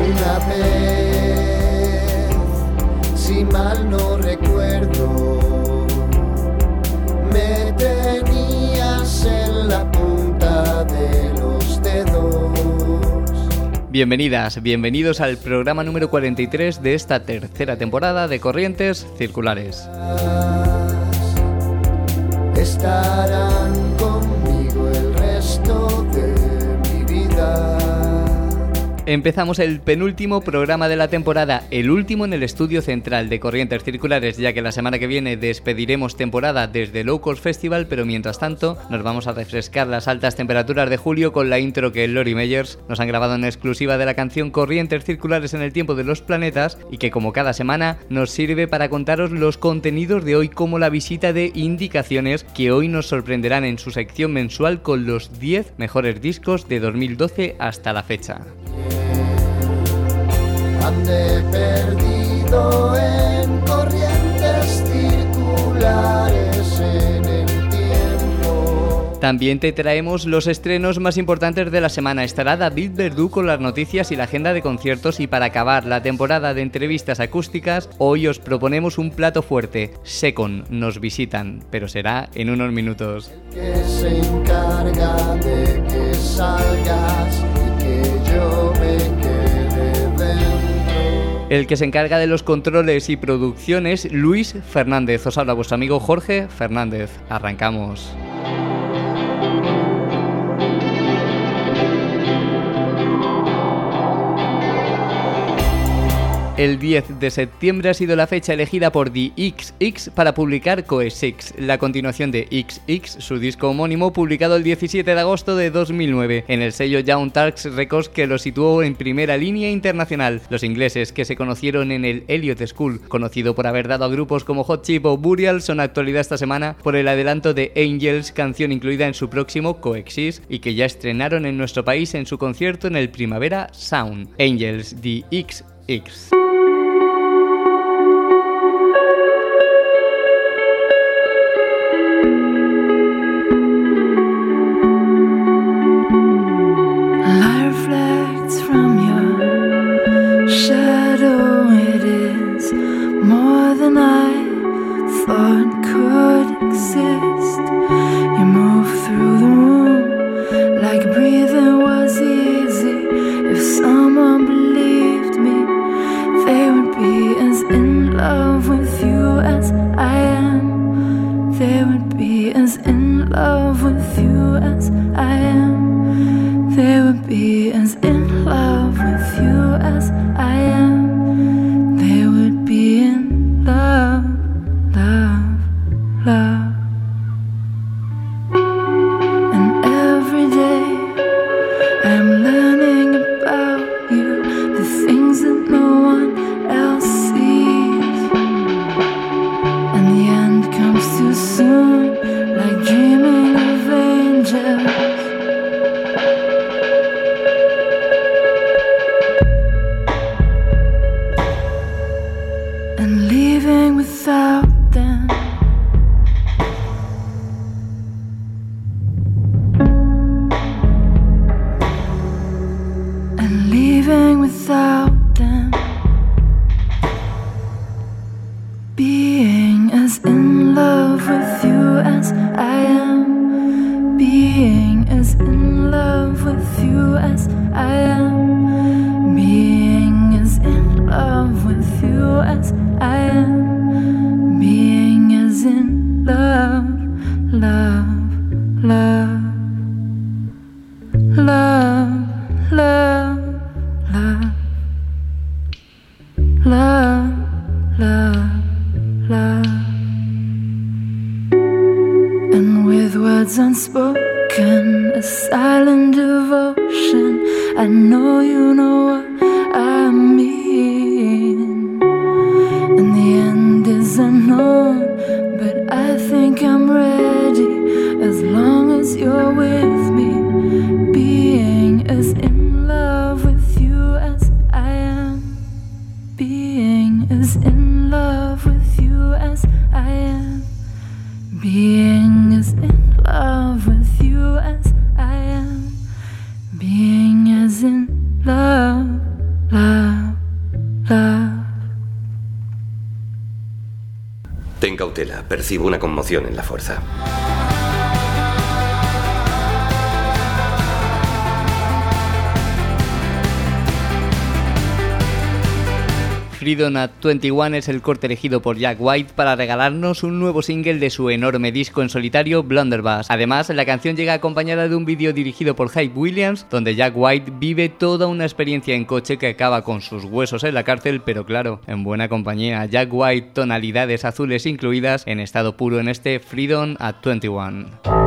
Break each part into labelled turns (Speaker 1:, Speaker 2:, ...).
Speaker 1: Una vez, si mal no recuerdo, me tenías en la punta de los dedos.
Speaker 2: Bienvenidas, bienvenidos al programa número 43 de esta tercera temporada de Corrientes Circulares.
Speaker 1: Estarán conmigo el resto de mi vida.
Speaker 2: Empezamos el penúltimo programa de la temporada, el último en el estudio central de Corrientes Circulares, ya que la semana que viene despediremos temporada desde Low Cost Festival, pero mientras tanto nos vamos a refrescar las altas temperaturas de julio con la intro que Lori Meyers nos han grabado en exclusiva de la canción Corrientes Circulares en el tiempo de los planetas y que como cada semana nos sirve para contaros los contenidos de hoy, como la visita de Indicaciones, que hoy nos sorprenderán en su sección mensual con los 10 mejores discos de 2012 hasta la fecha.
Speaker 1: Ande perdido en corrientes circulares en el tiempo.
Speaker 2: También te traemos los estrenos más importantes de la semana. Estará David Verdú con las noticias y la agenda de conciertos, y para acabar la temporada de entrevistas acústicas, hoy os proponemos un plato fuerte. Secon nos visitan, pero será en unos minutos.
Speaker 1: Que se encarga de que salgas y que yo me quede dentro.
Speaker 2: El que se encarga de los controles y producciones, Luis Fernández. Os habla vuestro amigo Jorge Fernández. Arrancamos. El 10 de septiembre ha sido la fecha elegida por The XX para publicar Coesix, la continuación de XX, su disco homónimo, publicado el 17 de agosto de 2009 en el sello Young Turks Records, que lo situó en primera línea internacional. Los ingleses, que se conocieron en el Elliott School, conocido por haber dado a grupos como Hot Chip o Burial, son actualidad esta semana por el adelanto de Angels, canción incluida en su próximo Coexist y que ya estrenaron en nuestro país en su concierto en el Primavera Sound. Angels, The XX.
Speaker 3: Unspoken, a silent devotion. I know you know what I mean. And the end is unknown, but I think I'm ready as long as you're with me. Being as in love with you as I am. Being as in love with you as I am. Being as in love with you as I am. Being as in love, love.
Speaker 4: cautela. Percibo una conmoción en la fuerza.
Speaker 2: Freedom at 21 es el corte elegido por Jack White para regalarnos un nuevo single de su enorme disco en solitario, Blunderbuss. Además, la canción llega acompañada de un vídeo dirigido por Hype Williams, donde Jack White vive toda una experiencia en coche que acaba con sus huesos en la cárcel, pero claro, en buena compañía. Jack White, tonalidades azules incluidas, en estado puro en este Freedom at 21.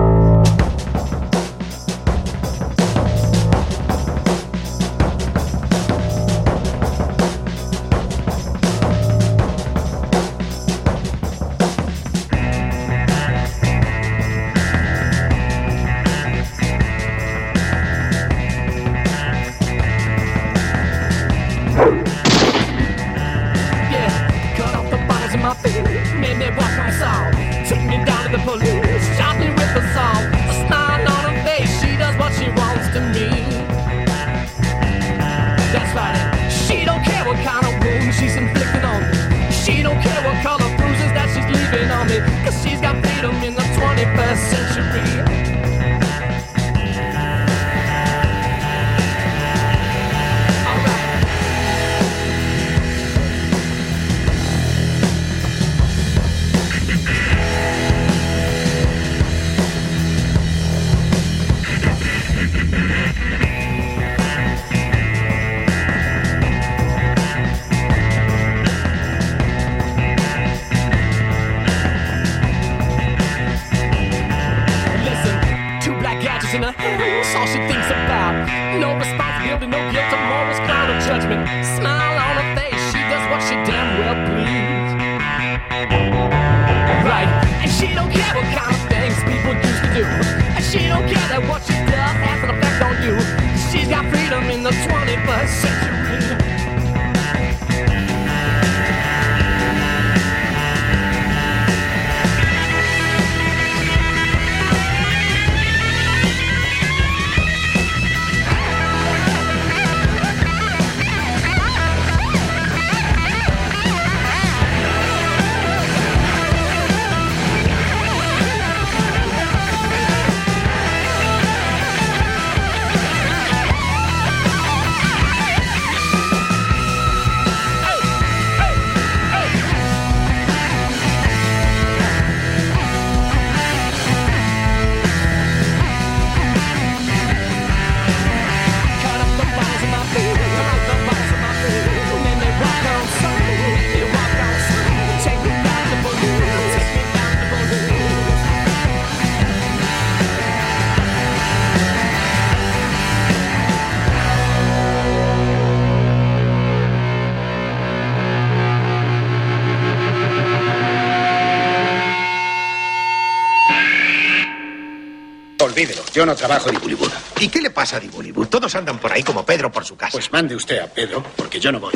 Speaker 5: Olvídelo, yo no trabajo en Bollywood.
Speaker 6: ¿Y qué le pasa a Bollywood? Todos andan por ahí como Pedro por su casa.
Speaker 5: Pues mande usted a Pedro, porque yo no voy.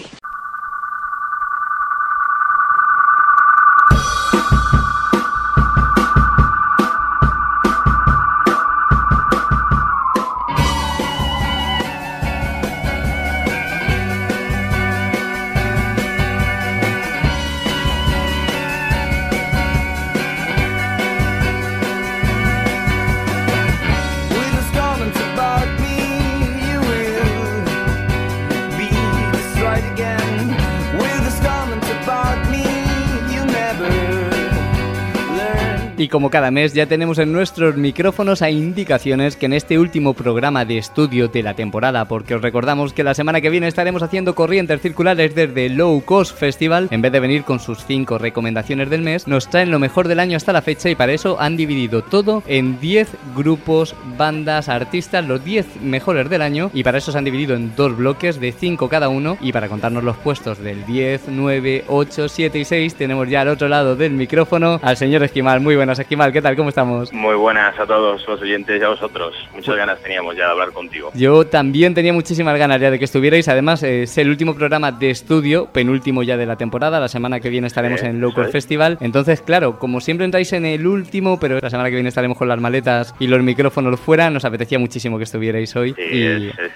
Speaker 2: Y como cada mes ya tenemos en nuestros micrófonos a indicaciones que en este último programa de estudio de la temporada, porque os recordamos que la semana que viene estaremos haciendo corrientes circulares desde Low Cost Festival, en vez de venir con sus 5 recomendaciones del mes, nos traen lo mejor del año hasta la fecha y para eso han dividido todo en 10 grupos, bandas, artistas, los 10 mejores del año, y para eso se han dividido en 2 bloques de 5 cada uno, y para contarnos los puestos del 10, 9, 8, 7 y 6 tenemos ya al otro lado del micrófono al señor Esquimal. Muy buenas, Esquimal, ¿qué tal? ¿Cómo estamos?
Speaker 7: Muy buenas a todos los oyentes y a vosotros. Muchas ganas teníamos ya de hablar contigo.
Speaker 2: Yo también tenía muchísimas ganas ya de que estuvierais. Además, es el último programa de estudio, penúltimo ya de la temporada. La semana que viene estaremos en Low Cost Festival. Entonces, claro, como siempre entráis en el último, pero la semana que viene estaremos con las maletas y los micrófonos fuera, nos apetecía muchísimo que estuvierais hoy.
Speaker 7: Sí,
Speaker 2: y...
Speaker 7: es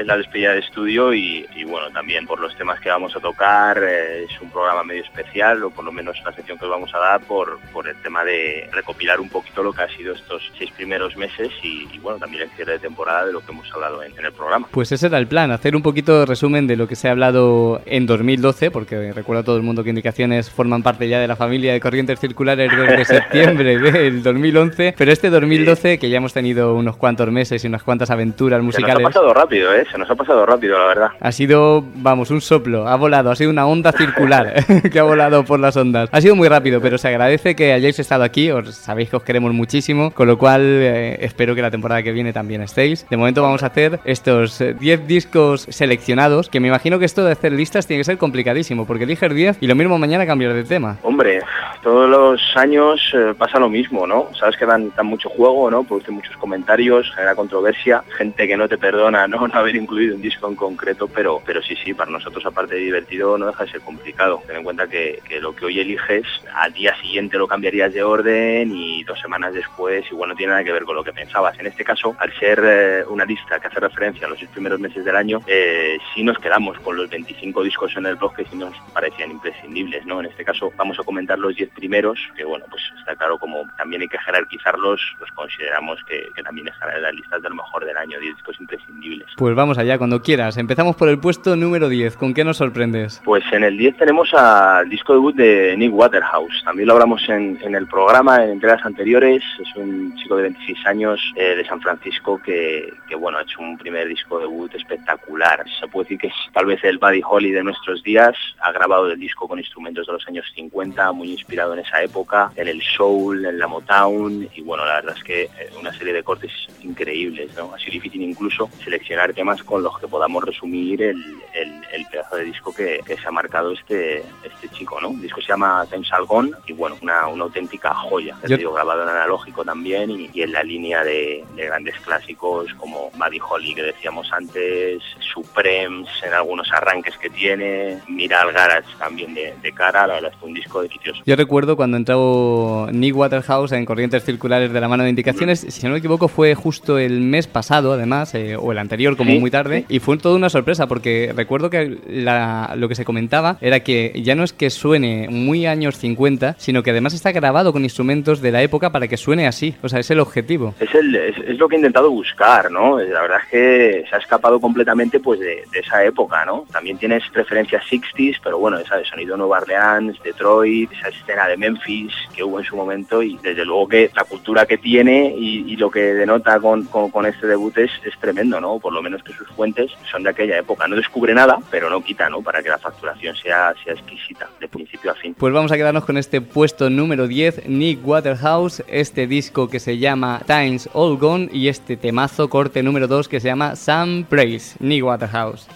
Speaker 7: la despedida de estudio y bueno, también por los temas que vamos a tocar, es un programa medio especial, o por lo menos la sección que os vamos a dar por el tema de recopilar un poquito lo que ha sido estos 6 primeros meses y bueno, también el cierre de temporada de lo que hemos hablado en el programa.
Speaker 2: Pues ese era el plan, hacer un poquito de resumen de lo que se ha hablado en 2012, porque recuerdo a todo el mundo que Indicaciones forman parte ya de la familia de Corrientes Circulares desde septiembre del 2011, pero este 2012, que ya hemos tenido unos cuantos meses y unas cuantas aventuras musicales.
Speaker 7: Se nos ha pasado rápido, se nos ha pasado rápido, la verdad.
Speaker 2: Ha sido, vamos, un soplo, ha volado, ha sido una onda circular que ha volado por las ondas. Ha sido muy rápido, pero se agradece que hayáis estado aquí, sabéis que os queremos muchísimo, con lo cual espero que la temporada que viene también estéis. De momento vamos a hacer estos 10 discos seleccionados, que me imagino que esto de hacer listas tiene que ser complicadísimo, porque eliges 10 y lo mismo mañana cambiar de tema.
Speaker 7: Hombre, todos los años pasa lo mismo, ¿no? Sabes que dan mucho juego, ¿no? Producen muchos comentarios, genera controversia, gente que no te perdona no haber incluido un disco en concreto, pero sí, para nosotros aparte de divertido no deja de ser complicado. Ten en cuenta que lo que hoy eliges, al día siguiente lo cambiarías de orden y 2 semanas después igual no tiene nada que ver con lo que pensabas. En este caso, al ser una lista que hace referencia a los 6 primeros meses del año, sí nos quedamos con los 25 discos en el blog que sí nos parecían imprescindibles, ¿no? En este caso vamos a comentar los 10 primeros, que bueno, pues está claro, como también hay que jerarquizarlos, pues consideramos que también están en las listas de lo mejor del año, 10 discos imprescindibles.
Speaker 2: Pues vamos allá, cuando quieras. Empezamos por el puesto número 10. ¿Con qué nos sorprendes?
Speaker 7: Pues en el 10 tenemos al disco debut de Nick Waterhouse. También lo hablamos en el programa, en entregas anteriores. Es un chico de 26 años de San Francisco que bueno, ha hecho un primer disco debut espectacular. Se puede decir que es tal vez el Buddy Holly de nuestros días. Ha grabado el disco con instrumentos de los años 50, muy inspirado en esa época, en el soul, en la Motown, y bueno, la verdad es que una serie de cortes increíbles, ¿no? Ha sido difícil incluso seleccionar temas con los que podamos resumir el pedazo de disco que se ha marcado este chico, ¿no? El disco se llama Time's All Gone y bueno, una auténtica joya. Ya digo, grabado en analógico también y en la línea de grandes clásicos como Buddy Holly, que decíamos antes, Supremes en algunos arranques que tiene, mira al Garage también de cara. La verdad es que un disco delicioso.
Speaker 2: Yo recuerdo cuando entró Nick Waterhouse en Corrientes Circulares de la mano de Indicaciones, si no me equivoco fue justo el mes pasado además, o el anterior como muy tarde, y fue toda una sorpresa porque recuerdo que lo que se comentaba era que ya no es que suene muy años 50, sino que además está grabado con instrumentos de la época para que suene así, o sea, es el objetivo.
Speaker 7: Es lo que he intentado buscar, ¿no? La verdad es que se ha escapado completamente pues de esa época, ¿no? También tienes referencias 60s, pero bueno, esa de sonido Nueva Orleans, Detroit, esa escena de Memphis que hubo en su momento, y desde luego que la cultura que tiene y lo que denota con este debut es tremendo, ¿no? Por lo menos que sus fuentes son de aquella época. No descubre nada, pero no quita, ¿no? Para que la facturación sea exquisita, de principio a fin.
Speaker 2: Pues vamos a quedarnos con este puesto número 10, Nick Waterhouse, este disco que se llama Time's All Gone y este temazo corte número 2 que se llama Some Praise, Nick Waterhouse.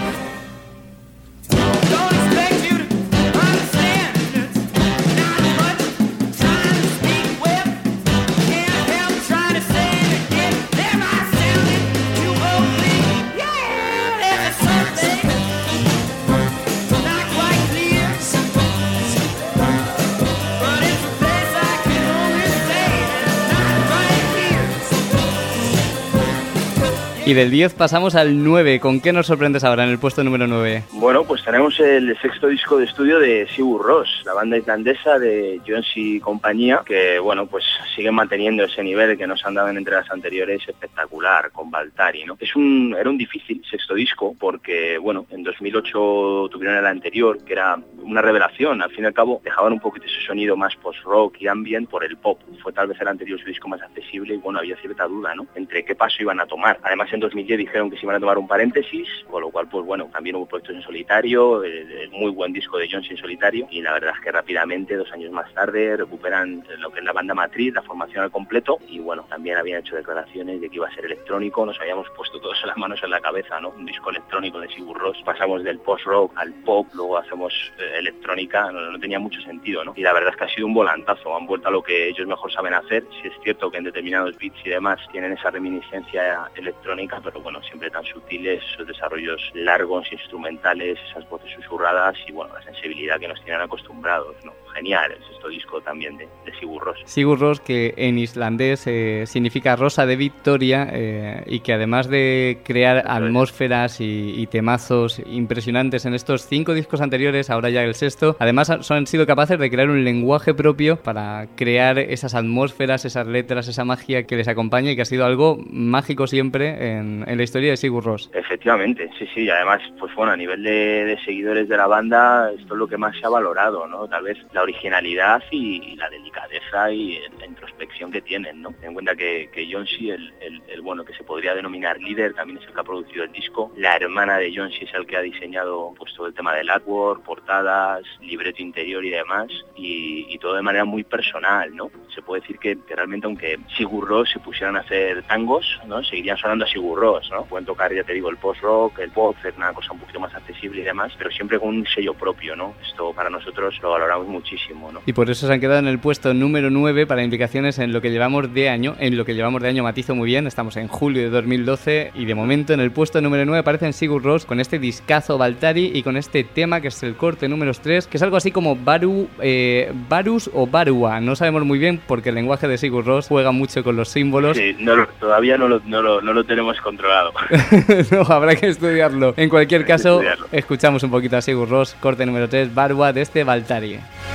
Speaker 2: Y del 10 pasamos al 9. ¿Con qué nos sorprendes ahora en el puesto número 9?
Speaker 7: Bueno, pues tenemos el 6º disco de estudio de Sigur Rós, la banda islandesa de Jones y compañía, que bueno, pues siguen manteniendo ese nivel que nos han dado en entregas anteriores espectacular, con Valtari, ¿no? Era un difícil 6º disco porque, bueno, en 2008 tuvieron el anterior, que era una revelación. Al fin y al cabo, dejaban un poquito ese sonido más post-rock y ambient por el pop. Fue tal vez el anterior su disco más accesible y, bueno, había cierta duda, ¿no? Entre qué paso iban a tomar. Además, en 2010 dijeron que se iban a tomar un paréntesis, con lo cual, pues bueno, también hubo proyectos en solitario, muy buen disco de Jones en solitario, y la verdad es que rápidamente, 2 años más tarde, recuperan lo que es la banda matriz, la formación al completo, y bueno, también habían hecho declaraciones de que iba a ser electrónico. Nos habíamos puesto todas las manos en la cabeza, ¿no? Un disco electrónico de Sigur Rós. Pasamos del post-rock al pop, luego hacemos electrónica no tenía mucho sentido, ¿no? Y la verdad es que ha sido un volantazo, han vuelto a lo que ellos mejor saben hacer. Sí es cierto que en determinados beats y demás tienen esa reminiscencia electrónica, pero bueno, siempre tan sutiles, esos desarrollos largos, instrumentales, esas voces susurradas y bueno, la sensibilidad que nos tienen acostumbrados, ¿no? Genial es este disco también de Sigur Rós.
Speaker 2: Sigur Rós, que en islandés significa rosa de victoria, y que además de crear atmósferas y temazos impresionantes en estos 5 discos anteriores, ahora ya el sexto, además han sido capaces de crear un lenguaje propio para crear esas atmósferas, esas letras, esa magia que les acompaña y que ha sido algo mágico siempre en la historia de Sigur Rós.
Speaker 7: Efectivamente, sí, y además, pues bueno, a nivel de seguidores de la banda, esto es lo que más se ha valorado, ¿no? Tal vez la originalidad y la delicadeza y la introspección que tienen, ¿no? Ten en cuenta que Jonsi, el bueno, que se podría denominar líder, también es el que ha producido el disco. La hermana de Jonsi es el que ha diseñado pues todo el tema del artwork, portadas, libreto interior y demás, y todo de manera muy personal, ¿no? Se puede decir que realmente, aunque Sigur Rós se pusieran a hacer tangos, ¿no? Seguirían sonando a Sigur Rós, ¿no? Pueden tocar, ya te digo, el post-rock, el pop, hacer una cosa un poquito más accesible y demás, pero siempre con un sello propio, ¿no? Esto para nosotros lo valoramos muchísimo, ¿no?
Speaker 2: Y por eso se han quedado en el puesto número 9 para implicaciones en lo que llevamos de año. En lo que llevamos de año matizo muy bien, estamos en julio de 2012 y de momento en el puesto número 9 aparecen Sigur Rós con este discazo Valtari y con este tema que es el corte número 3, que es algo así como Varus o Barua, no sabemos muy bien porque el lenguaje de Sigur Rós juega mucho con los símbolos.
Speaker 7: Sí, todavía no lo tenemos controlado.
Speaker 2: No, habrá que estudiarlo. En cualquier caso, escuchamos un poquito a Sigur Rós, corte número 3, Barua de este Valtari.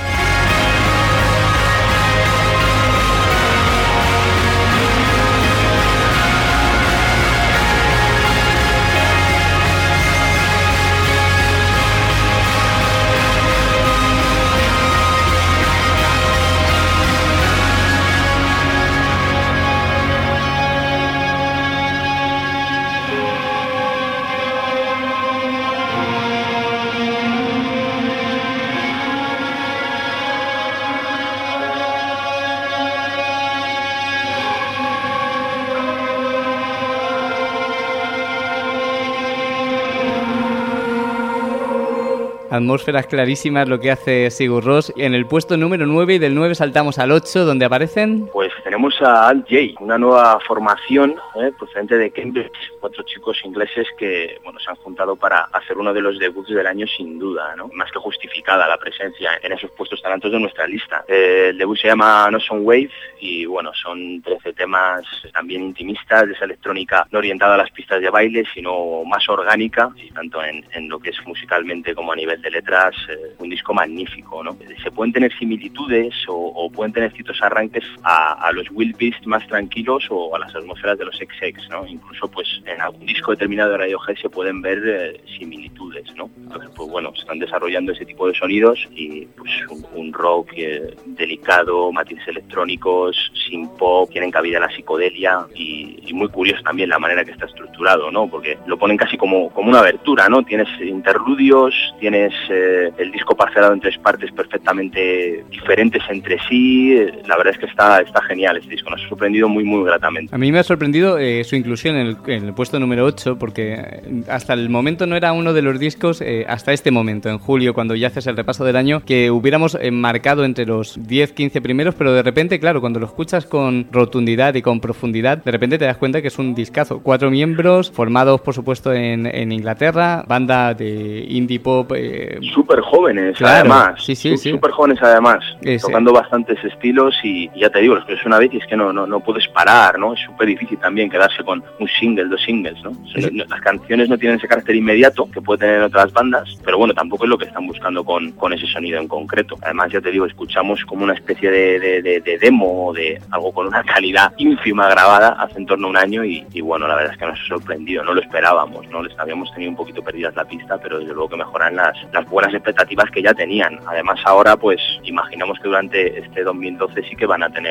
Speaker 2: Atmósferas clarísimas lo que hace Sigur Rós. En el puesto número 9 y del 9 saltamos al 8, donde aparecen...
Speaker 7: Pues tenemos a Alt J, una nueva formación procedente de Cambridge, 4 chicos ingleses que bueno, se han juntado para hacer uno de los debuts del año sin duda, ¿no? Más que justificada la presencia en esos puestos tan altos de nuestra lista. El debut se llama No Son Wave y bueno, son 13 temas también intimistas, de esa electrónica no orientada a las pistas de baile, sino más orgánica, y tanto en lo que es musicalmente como a nivel de letras, un disco magnífico, ¿no? Se pueden tener similitudes o pueden tener ciertos arranques a los Wild Beast más tranquilos o a las atmósferas de los XX, ¿no? Incluso pues en algún disco determinado de Radiohead se pueden ver similitudes, ¿no? Entonces pues bueno, se están desarrollando ese tipo de sonidos y pues un rock delicado, matices electrónicos, sin pop, tienen cabida la psicodelia y muy curioso también la manera que está estructurado, ¿no? Porque lo ponen casi como una abertura, ¿no? Tienes interludios, tienes el disco parcelado en 3 partes perfectamente diferentes entre sí. La verdad es que está genial este disco, nos ha sorprendido muy gratamente.
Speaker 2: A mí me ha sorprendido su inclusión en el puesto número 8, porque hasta el momento no era uno de los discos, hasta este momento, en julio, cuando ya haces el repaso del año, que hubiéramos marcado entre los 10-15 primeros, pero de repente, claro, cuando lo escuchas con rotundidad y con profundidad, de repente te das cuenta que es un discazo. 4 miembros, formados por supuesto en Inglaterra, banda de indie pop.
Speaker 7: Súper jóvenes, claro, además. Sí. Súper jóvenes además, tocando bastantes estilos y ya te digo, lo escuchas una vez y es que no puedes parar, ¿no? Es súper difícil también quedarse con un single, 2 singles, ¿no? Las canciones no tienen ese carácter inmediato que puede tener otras bandas, pero bueno, tampoco es lo que están buscando con ese sonido en concreto. Además, ya te digo, escuchamos como una especie de demo o de algo con una calidad ínfima grabada hace en torno a un año y bueno, la verdad es que nos ha sorprendido, no lo esperábamos, ¿no? Les habíamos tenido un poquito perdidas la pista, pero desde luego que mejoran las buenas expectativas que ya tenían. Además, ahora pues imaginamos que durante este 2012 sí que van a tener bastante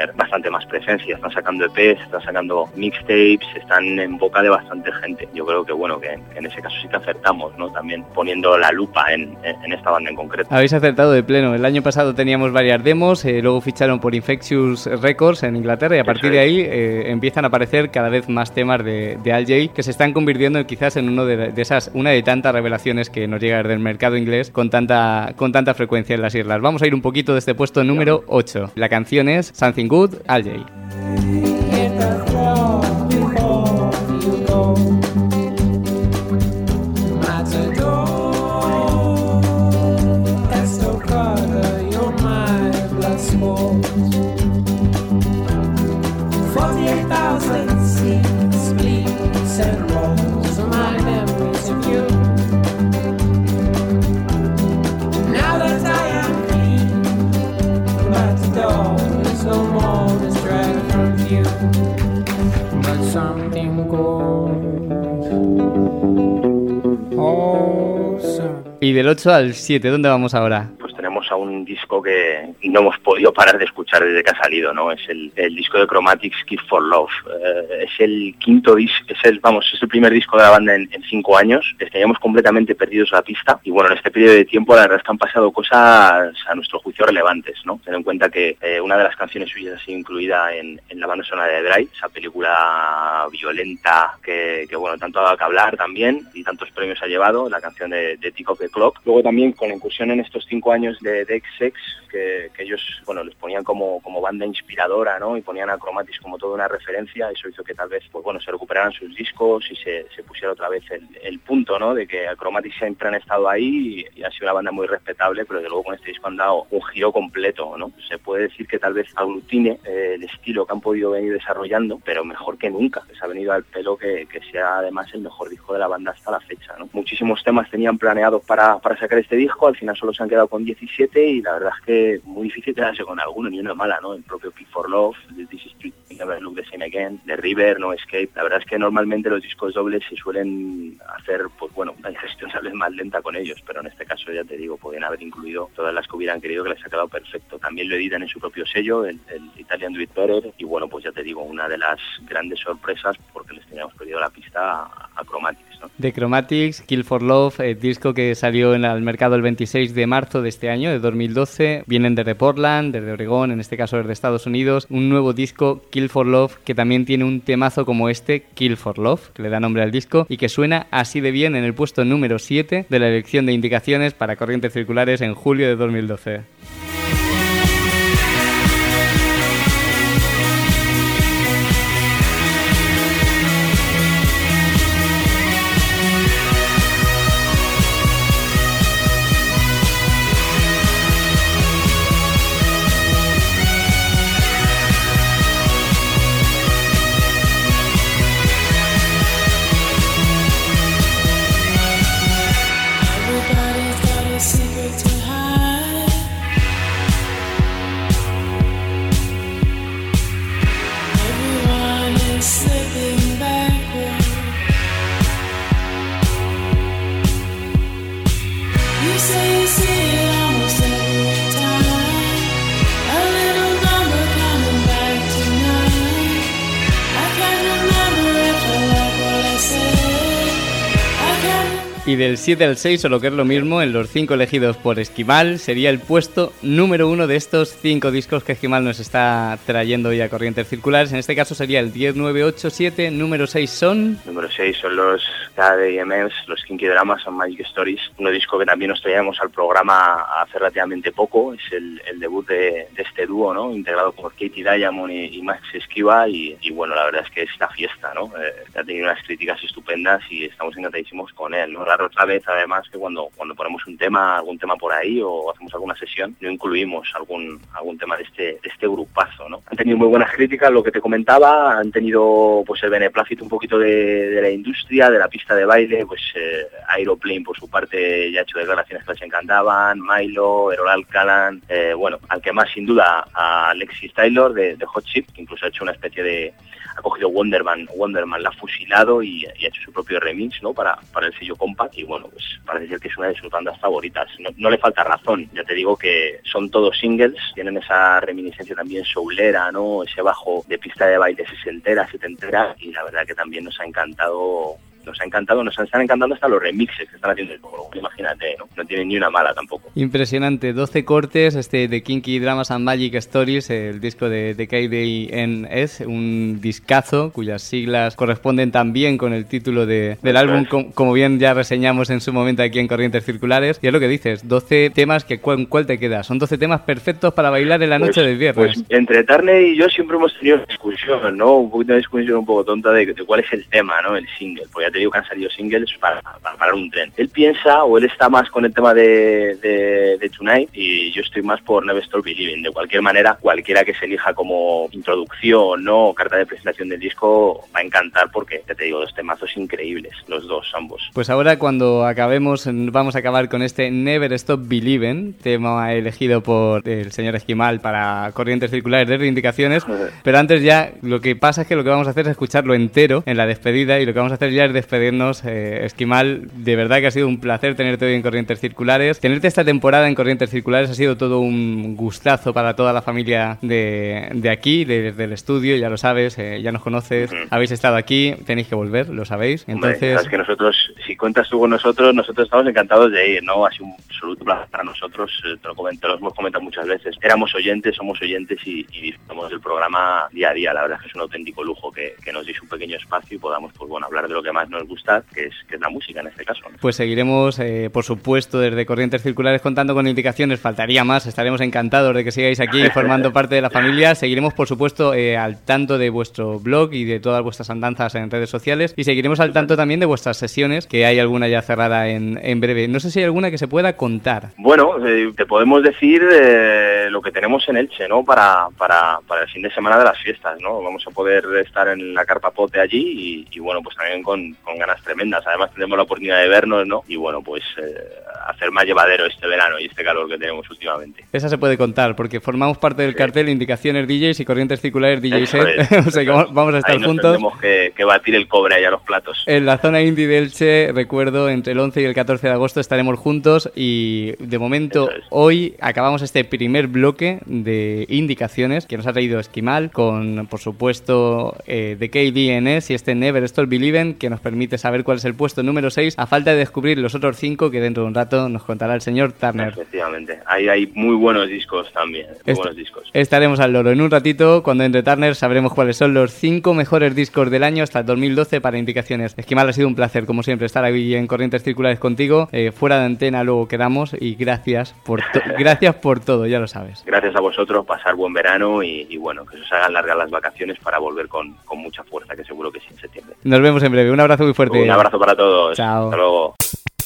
Speaker 7: bastante más presencia, están sacando EPs, están sacando mixtapes, están en boca de bastante gente. Yo creo que bueno, que en ese caso sí que acertamos, ¿no? También poniendo la lupa en esta banda en concreto.
Speaker 2: Habéis acertado de pleno. El año pasado teníamos varias demos, luego ficharon por Infectious Records en Inglaterra y a partir de ahí empiezan a aparecer cada vez más temas de Al Jay que se están convirtiendo quizás en una de tantas revelaciones que nos llega del mercado inglés con tanta frecuencia en las islas. Vamos a ir un poquito de este puesto número 8. La canción es Something Good, Al Jay. Y del 8 al 7, ¿dónde vamos ahora?
Speaker 7: Pues tenemos a un disco que no hemos podido parar de escuchar desde que ha salido, ¿no? Es el disco de Chromatics, Kill for Love. Es el quinto disco, es el primer disco de la banda en 5 años. Les teníamos completamente perdidos la pista y bueno, en este periodo de tiempo la verdad es que han pasado cosas a nuestro juicio relevantes, ¿no? Ten en cuenta que una de las canciones suyas ha sido incluida en la banda sonora de Drive, esa película violenta que bueno, tanto ha dado que hablar también y tantos premios ha llevado, la canción de Tick of the Clock. Luego también con la incursión en estos 5 años de XX, que ellos, bueno, les ponían como banda inspiradora, ¿no? Y ponían a Chromatics como toda una referencia. Eso hizo que tal vez, pues bueno, se recuperaran sus discos y se pusiera otra vez el punto, ¿no? De que a Chromatics siempre han estado ahí y ha sido una banda muy respetable, pero desde luego con este disco han dado un giro completo, ¿no? Se puede decir que tal vez aglutine el estilo que han podido venir desarrollando, pero mejor que nunca. Les ha venido al pelo que sea además el mejor disco de la banda hasta la fecha, ¿no? Muchísimos temas tenían planeados para sacar este disco, al final solo se han quedado con 17 y la verdad es que muy difícil quedarse con alguno, ni una mala, ¿no? El propio Kill for Love, This Is Street, Never Look the Same Again, The River, No Escape. La verdad es que normalmente los discos dobles se suelen hacer, pues bueno, una digestión tal vez más lenta con ellos, pero en este caso ya te digo, podrían haber incluido todas las que hubieran querido, que les ha quedado perfecto. También lo editan en su propio sello, el Italian Do It Better, y bueno, pues ya te digo, una de las grandes sorpresas porque les teníamos perdido la pista a Chromatics, ¿no?
Speaker 2: De Chromatics, Kill for Love, el disco que salió al mercado el 26 de marzo de este año, de 2012. Vienen desde Portland, desde Oregón, en este caso desde Estados Unidos. Un nuevo disco, Kill for Love, que también tiene un temazo como este, Kill for Love, que le da nombre al disco y que suena así de bien en el puesto número 7 de la elección de indicaciones para corrientes circulares en julio de 2012. Y del 7 al 6, o lo que es lo mismo, en los 5 elegidos por Esquimal, sería el puesto número 1 de estos 5 discos que Esquimal nos está trayendo hoy a Corrientes Circulares. En este caso sería el 10, 9, 8, 7, número 6 son...
Speaker 7: Número 6 son los KDMs, los Kinky Dramas, son Magic Stories, un disco que también nos traíamos al programa hace relativamente poco, es el debut de este dúo, ¿no? Integrado por Katie Diamond y Max Esquiva y bueno, la verdad es que es la fiesta, ¿no? Ha tenido unas críticas estupendas y estamos encantadísimos con él, ¿no? Otra vez, además, que cuando ponemos algún tema por ahí o hacemos alguna sesión, no incluimos algún tema de este grupazo, ¿no? Han tenido muy buenas críticas, lo que te comentaba, han tenido pues el beneplácito un poquito de la industria, de la pista pista de baile, pues Aeroplane por su parte ya ha hecho declaraciones que les encantaban, Milo, Errol Alcalan, bueno, al que más sin duda a Alexis Taylor de Hot Chip, que incluso ha hecho una especie de... ha cogido Wonderman la ha fusilado y ha hecho su propio remix, ¿no? Para el sello Compact, y bueno, pues parece ser que es una de sus bandas favoritas. No le falta razón, ya te digo que son todos singles, tienen esa reminiscencia también soulera, ¿no? Ese bajo de pista de baile sesentera, setentera, y la verdad que también nos están encantando hasta los remixes que están haciendo, imagínate, no tienen ni una mala tampoco.
Speaker 2: Impresionante, 12 cortes de Kinky Dramas and Magic Stories, el disco de KDNS, un discazo cuyas siglas corresponden también con el título del álbum, como bien ya reseñamos en su momento aquí en Corrientes Circulares, y es lo que dices, 12 temas, que ¿cuál te queda? Son 12 temas perfectos para bailar en la noche del viernes.
Speaker 7: Pues entre Turner y yo siempre hemos tenido una discusión, ¿no? Un poquito de discusión un poco tonta de cuál es el tema, ¿no? El single, porque ya te digo que han salido singles para parar un tren. Él piensa, o él está más con el tema de Tonight, y yo estoy más por Never Stop Believing. De cualquier manera, cualquiera que se elija como introducción, ¿no? O carta de presentación del disco, va a encantar porque, ya te digo, dos temazos increíbles, los dos, ambos.
Speaker 2: Pues ahora cuando acabemos, vamos a acabar con este Never Stop Believing, tema elegido por el señor Esquimal para Corrientes Circulares de Reivindicaciones, pero antes ya, lo que pasa es que lo que vamos a hacer es escucharlo entero en la despedida, y lo que vamos a hacer ya es despedirnos. Esquimal, de verdad que ha sido un placer tenerte hoy en Corrientes Circulares. Tenerte esta temporada en Corrientes Circulares ha sido todo un gustazo para toda la familia de aquí, del estudio, ya lo sabes, ya nos conoces, habéis estado aquí, tenéis que volver, lo sabéis. Entonces,
Speaker 7: hombre, sabes que nosotros, si cuentas tú con nosotros estamos encantados de ir, ¿no? Ha sido un absoluto placer para nosotros, te lo hemos comentado muchas veces. Éramos oyentes, somos oyentes y disfrutamos del programa día a día. La verdad es que es un auténtico lujo que nos deis un pequeño espacio y podamos, pues bueno, hablar de lo que más nos gusta, que es la música en este caso, ¿no?
Speaker 2: Pues seguiremos, por supuesto, desde Corrientes Circulares contando con indicaciones, faltaría más, estaremos encantados de que sigáis aquí formando parte de la familia. Seguiremos, por supuesto, al tanto de vuestro blog y de todas vuestras andanzas en redes sociales, y seguiremos al tanto también de vuestras sesiones, que hay alguna ya cerrada en breve. No sé si hay alguna que se pueda contar.
Speaker 7: Bueno, te podemos decir lo que tenemos en Elche, ¿no? Para el fin de semana de las fiestas, ¿no? Vamos a poder estar en la Carpa Pote allí y bueno, pues también con ganas tremendas. Además tendremos la oportunidad de vernos, ¿no? Y bueno, pues hacer más llevadero este verano y este calor que tenemos últimamente.
Speaker 2: Esa se puede contar, porque formamos parte del cartel Indicaciones DJs y Corrientes Circulares DJs. O sea que vamos a estar juntos.
Speaker 7: Tenemos que batir el cobre allá a los platos.
Speaker 2: En la zona indie de Elche, recuerdo, entre el 11 y el 14 de agosto estaremos juntos, y de momento hoy acabamos este primer bloque de Indicaciones que nos ha traído Esquimal con, por supuesto, The KDNS y este Never Stop Believing, que nos permite saber cuál es el puesto número 6, a falta de descubrir los otros 5 que dentro de un rato nos contará el señor Turner.
Speaker 7: Efectivamente, hay muy buenos discos también, buenos discos.
Speaker 2: Estaremos al loro. En un ratito, cuando entre Turner, sabremos cuáles son los 5 mejores discos del año hasta el 2012 para Indicaciones. Esquimal, ha sido un placer, como siempre, estar aquí en Corrientes Circulares contigo. Fuera de antena luego quedamos, y gracias por todo, ya lo sabes.
Speaker 7: Gracias a vosotros, pasar buen verano y bueno, que se os hagan largas las vacaciones para volver con mucha fuerza, que seguro que sí en septiembre.
Speaker 2: Nos vemos en breve. Un abrazo muy fuerte.
Speaker 7: Un abrazo para todos.
Speaker 2: Chao.
Speaker 7: Hasta luego.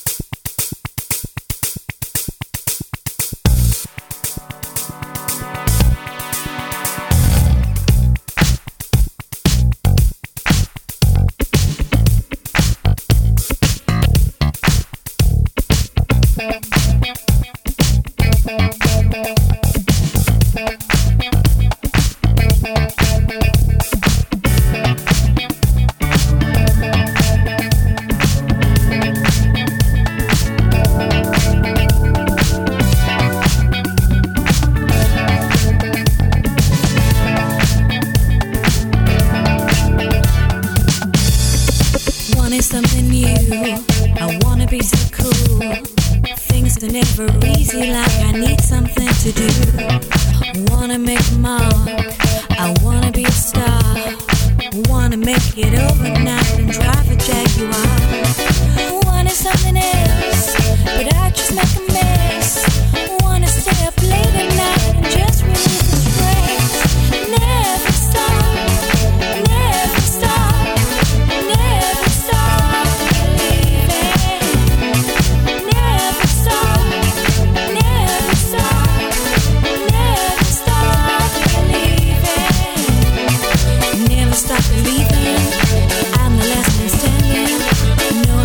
Speaker 3: Something new, I wanna be so cool. Things are never easy, like I need something to do. Wanna make a mark, I wanna be a star. Wanna make it overnight and drive a Jaguar. Wanted something else, but I just make a mess. Wanna stay up late at night and just release the stress. Never stop, never stop, never stop believing. Never stop, never stop, never stop believing. Never stop believing. I'm the last man standing. No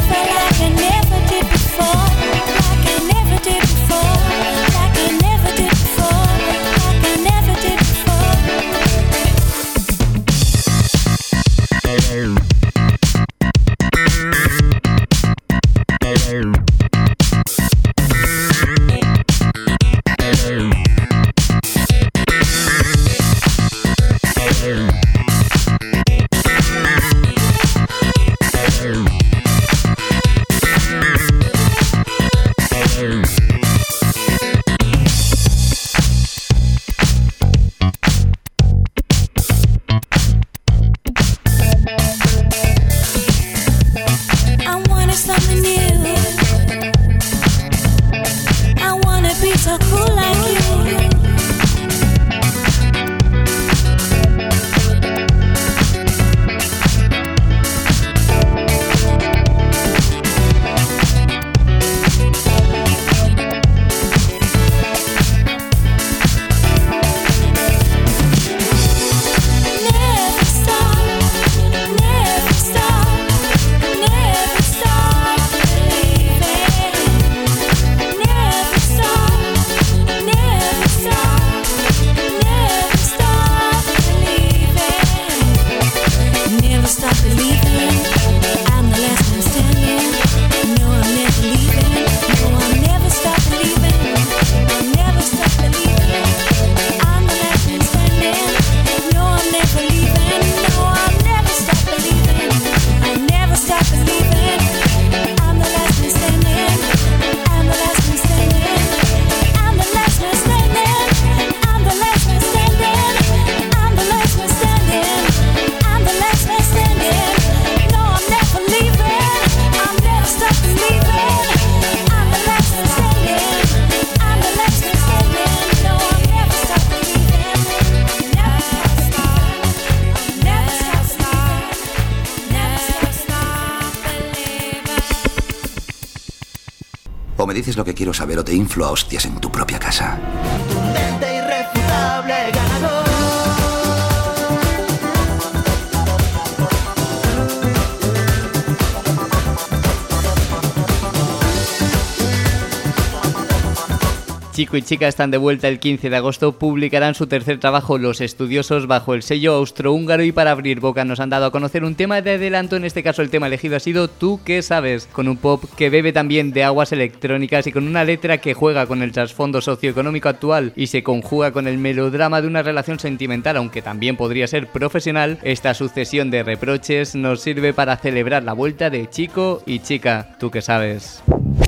Speaker 8: O me dices lo que quiero saber o te inflo a hostias en tu propia casa.
Speaker 1: Contundente, irrefutable, ganador.
Speaker 2: Chico y Chica están de vuelta el 15 de agosto, publicarán su tercer trabajo Los Estudiosos bajo el sello austrohúngaro y para abrir boca nos han dado a conocer un tema de adelanto, en este caso el tema elegido ha sido Tú qué sabes, con un pop que bebe también de aguas electrónicas y con una letra que juega con el trasfondo socioeconómico actual y se conjuga con el melodrama de una relación sentimental, aunque también podría ser profesional. Esta sucesión de reproches nos sirve para celebrar la vuelta de Chico y Chica. Tú qué sabes.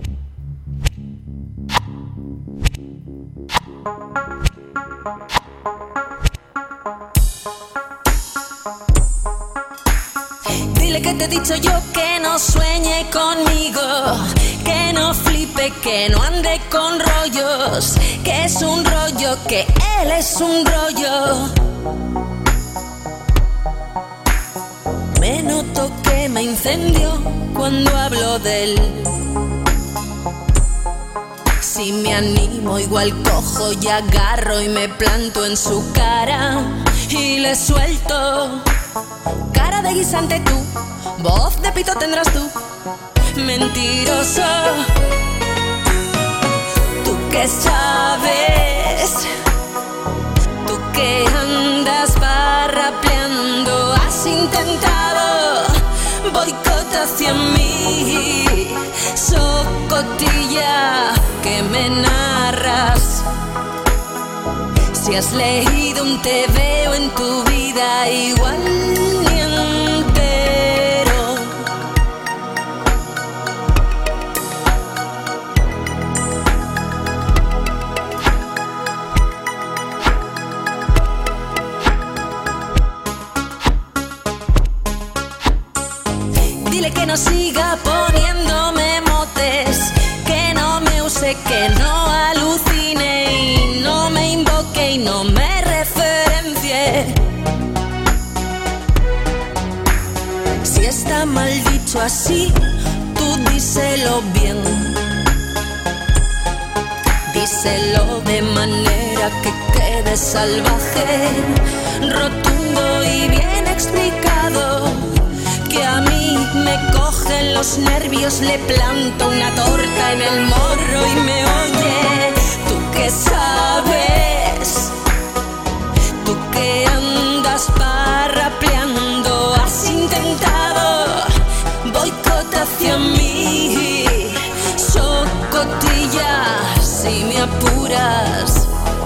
Speaker 9: Dile que te he dicho yo que no sueñe conmigo, que no flipe, que no ande con rollos, que es un rollo, que él es un rollo. Me noto que me incendio cuando hablo de él. Si me animo igual cojo y agarro y me planto en su cara y le suelto. Cara de guisante tú, voz de pito tendrás tú. Mentiroso, tú que sabes, tú que andas parrapeando, has intentado boicot hacia mí, socotilla que me narras. Si has leído un tebeo en tu vida, igual ni entero. Dile que no siga poniéndome motes, que no me use, que no alucine y no me invoque y no me referencie. Si está mal dicho así, tú díselo bien. Díselo de manera que quede salvaje, rotundo y bien explicado, que a mí me me cogen los nervios, le planto una torta en el morro y me oye. ¿Tú qué sabes? Tú que andas parrapeando, has intentado boicot hacia mí, socotilla, si me apuras.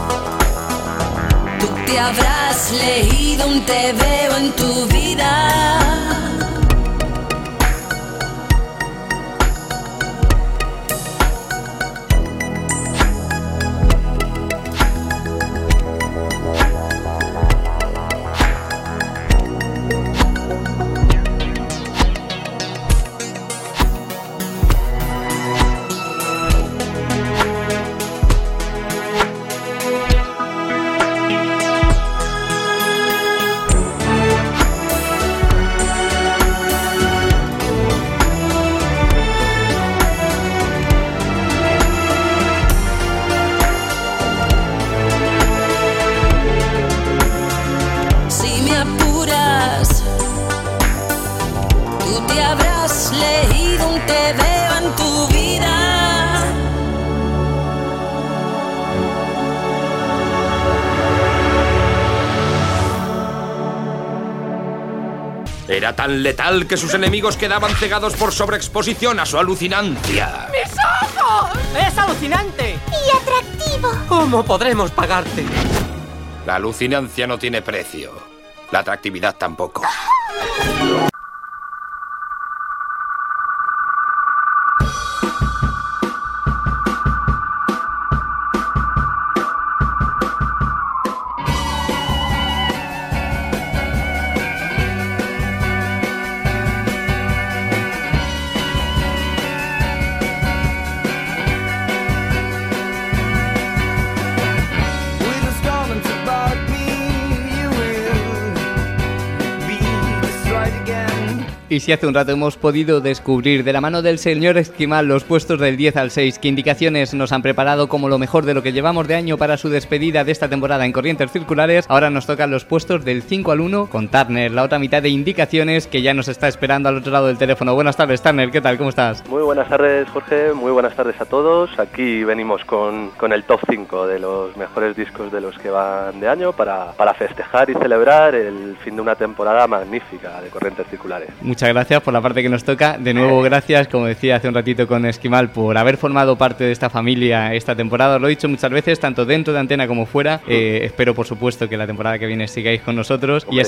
Speaker 9: Tú te habrás leído un te veo en tu vida.
Speaker 6: Era tan letal que sus enemigos quedaban cegados por sobreexposición a su alucinancia.
Speaker 10: ¡Mis ojos! ¡Es alucinante!
Speaker 11: ¡Y atractivo!
Speaker 10: ¿Cómo podremos pagarte?
Speaker 6: La alucinancia no tiene precio. La atractividad tampoco.
Speaker 2: Y si hace un rato hemos podido descubrir de la mano del señor Esquimal los puestos del 10 al 6, qué indicaciones nos han preparado como lo mejor de lo que llevamos de año para su despedida de esta temporada en Corrientes Circulares, ahora nos tocan los puestos del 5 al 1 con Turner, la otra mitad de indicaciones que ya nos está esperando al otro lado del teléfono. Buenas tardes, Turner, ¿qué tal? ¿Cómo estás?
Speaker 12: Muy buenas tardes, Jorge, muy buenas tardes a todos. Aquí venimos con el top 5 de los mejores discos de los que van de año para festejar y celebrar el fin de una temporada magnífica de Corrientes Circulares.
Speaker 2: Muchas gracias por la parte que nos toca. De nuevo, gracias, como decía hace un ratito con Esquimal, por haber formado parte de esta familia esta temporada. Os lo he dicho muchas veces, tanto dentro de antena como fuera. Espero, por supuesto, que la temporada que viene sigáis con nosotros.
Speaker 12: Hombre,
Speaker 2: y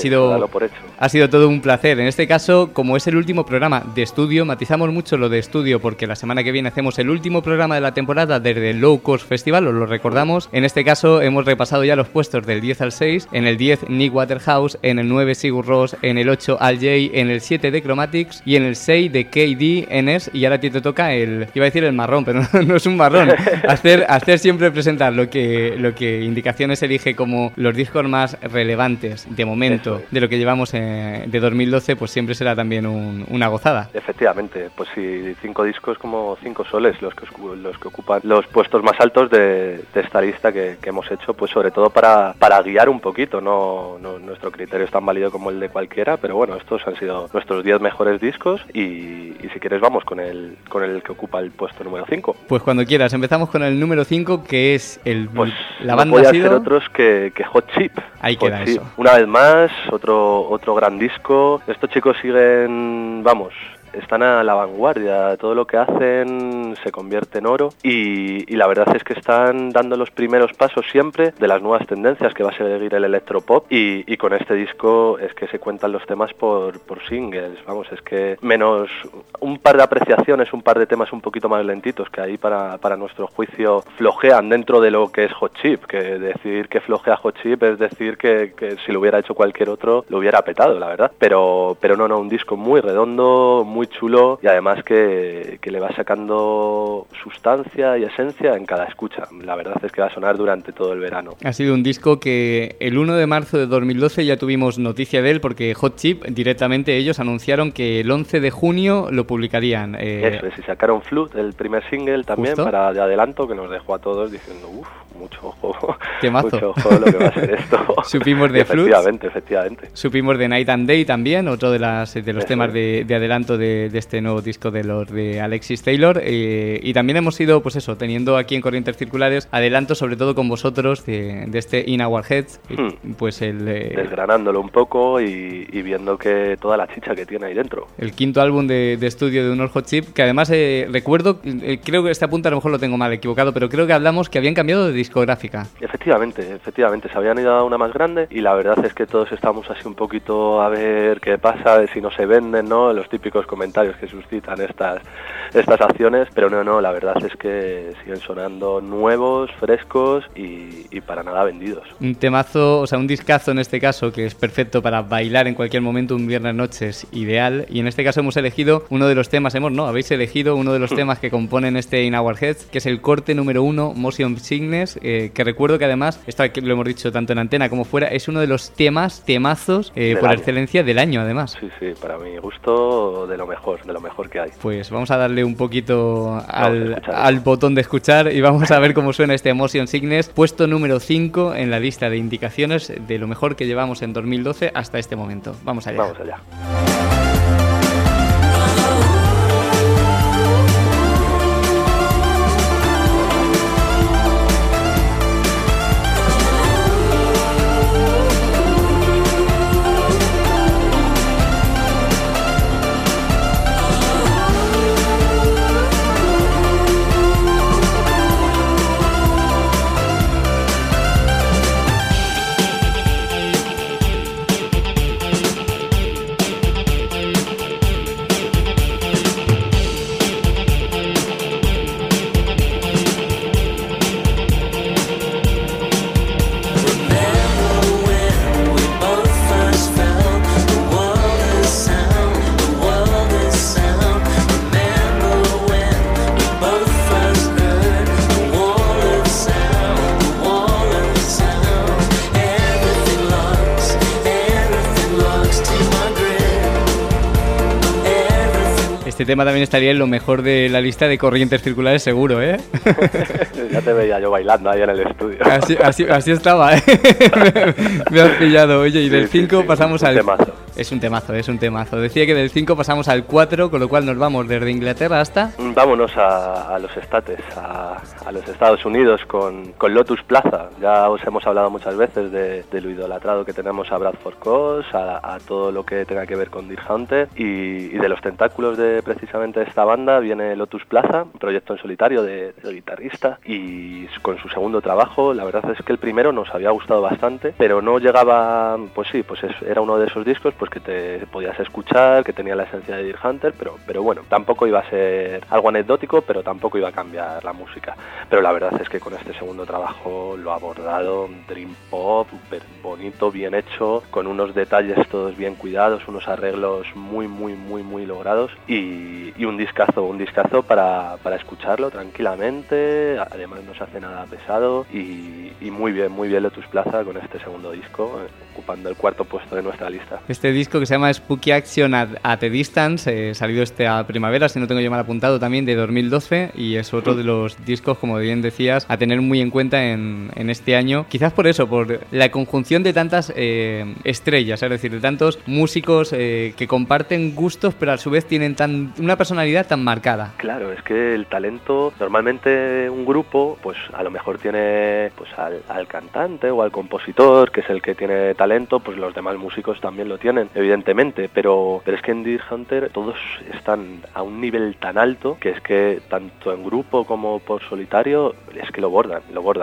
Speaker 2: ha sido todo un placer. En este caso, como es el último programa de estudio, matizamos mucho lo de estudio porque la semana que viene hacemos el último programa de la temporada desde el Low Cost Festival, os lo recordamos. En este caso, hemos repasado ya los puestos del 10 al 6. En el 10, Nick Waterhouse. En el 9, Sigur Rós. En el 8, Al Jay. En el 7, The Chromatics. Y en el 6 de KD, Enes, y ahora a ti te toca iba a decir el marrón, pero no es un marrón. hacer siempre presentar lo que Indicaciones elige como los discos más relevantes de momento de lo que llevamos de 2012, pues siempre será también una gozada.
Speaker 12: Efectivamente, pues sí, 5 discos como 5 soles los que ocupan los puestos más altos de esta lista que hemos hecho, pues sobre todo para guiar un poquito, no nuestro criterio es tan válido como el de cualquiera, pero bueno, estos han sido nuestros 10 mejores discos y si quieres vamos con el que ocupa el puesto número 5.
Speaker 2: Pues cuando quieras, empezamos con el número 5, que es la banda
Speaker 12: no voy a hacer otros que Hot Chip.
Speaker 2: Ahí queda eso.
Speaker 12: Una vez más, otro gran disco. Estos chicos siguen, están a la vanguardia, todo lo que hacen se convierte en oro y la verdad es que están dando los primeros pasos siempre de las nuevas tendencias que va a seguir el electropop y con este disco es que se cuentan los temas por singles, es que menos un par de apreciaciones, un par de temas un poquito más lentitos que ahí para nuestro juicio flojean dentro de lo que es Hot Chip, que decir que flojea Hot Chip es decir que si lo hubiera hecho cualquier otro lo hubiera petado, la verdad, pero no, un disco muy redondo, muy chulo y además que le va sacando sustancia y esencia en cada escucha. La verdad es que va a sonar durante todo el verano.
Speaker 2: Ha sido un disco que el 1 de marzo de 2012 ya tuvimos noticia de él porque Hot Chip directamente ellos anunciaron que el 11 de junio lo publicarían.
Speaker 12: Eso es, y sacaron Flood, el primer single también, ¿justo? Para de adelanto, que nos dejó a todos diciendo mucho ojo.
Speaker 2: Temazo.
Speaker 12: Mucho ojo lo que va a ser esto.
Speaker 2: Supimos de Flux.
Speaker 12: Efectivamente.
Speaker 2: Supimos de Night and Day también, otro de los temas de adelanto de este nuevo disco de Alexis Taylor. Y también hemos ido, pues eso, teniendo aquí en Corrientes Circulares adelantos, sobre todo con vosotros, de este In Our Heads. Pues
Speaker 12: desgranándolo un poco y viendo que toda la chicha que tiene ahí dentro.
Speaker 2: El quinto álbum de estudio de Unos Hot Chip, que además recuerdo, creo que este apunte a lo mejor lo tengo mal equivocado, pero creo que hablamos que habían cambiado de discográfica.
Speaker 12: Efectivamente, se habían ido a una más grande y la verdad es que todos estamos así un poquito a ver qué pasa, si no se venden, ¿no? Los típicos comentarios que suscitan estas acciones, pero no, la verdad es que siguen sonando nuevos, frescos y para nada vendidos.
Speaker 2: Un temazo, o sea, un discazo en este caso, que es perfecto para bailar en cualquier momento, un viernes noche es ideal, y en este caso hemos elegido uno de los temas, habéis elegido uno de los temas que componen este In Our Heads, que es el corte número 1, Motion Sickness, que recuerdo que además, esto lo hemos dicho tanto en antena como fuera, es uno de los temazos por excelencia del año, además.
Speaker 12: Sí, para mi gusto de lo mejor que hay.
Speaker 2: Pues vamos a darle un poquito al botón de escuchar y vamos a ver cómo suena este Motion Sickness, puesto número 5 en la lista de indicaciones de lo mejor que llevamos en 2012 hasta este momento. Vamos allá.
Speaker 12: Vamos allá.
Speaker 2: Este tema también estaría en lo mejor de la lista de Corrientes Circulares, seguro, ¿eh?
Speaker 12: Ya te veía yo bailando ahí en el estudio.
Speaker 2: Así estaba, ¿eh? me has pillado. Oye, y del 5 pasamos al...
Speaker 12: Temazo.
Speaker 2: Es un temazo. Decía que del 5 pasamos al 4, con lo cual nos vamos desde Inglaterra hasta...
Speaker 12: Vámonos a los estates, a los Estados Unidos con Lotus Plaza. Ya os hemos hablado muchas veces de lo idolatrado que tenemos a Bradford Cox, a todo lo que tenga que ver con Deer Hunter y de los tentáculos de precisamente esta banda viene Lotus Plaza, un proyecto en solitario de guitarrista, y con su segundo trabajo. La verdad es que el primero nos había gustado bastante, pero no llegaba, era uno de esos discos pues que te podías escuchar, que tenía la esencia de Deer Hunter, pero bueno, tampoco iba a ser algo anecdótico, pero tampoco iba a cambiar la música. Pero la verdad es que con este segundo trabajo lo ha abordado, dream pop, súper bonito, bien hecho, con unos detalles todos bien cuidados, unos arreglos muy logrados y un discazo para escucharlo tranquilamente. Además no se hace nada pesado y muy bien Lotus Plaza con este segundo disco, ocupando el 4º puesto de nuestra lista.
Speaker 2: Este disco que se llama Spooky Action at a Distance, salido a primavera, si no tengo yo mal apuntado, también de 2012, y es otro de los discos, como bien decías, a tener muy en cuenta en este año. Quizás por eso, por la conjunción de tantas estrellas, es decir, de tantos músicos que comparten gustos, pero a su vez tienen una personalidad tan marcada.
Speaker 12: Claro, es que el talento, normalmente un grupo, pues a lo mejor tiene pues al cantante o al compositor, que es el que tiene talento, pues los demás músicos también lo tienen, evidentemente, pero es que en Deer Hunter todos están a un nivel tan alto que es que tanto en grupo como por solitario es que lo bordan.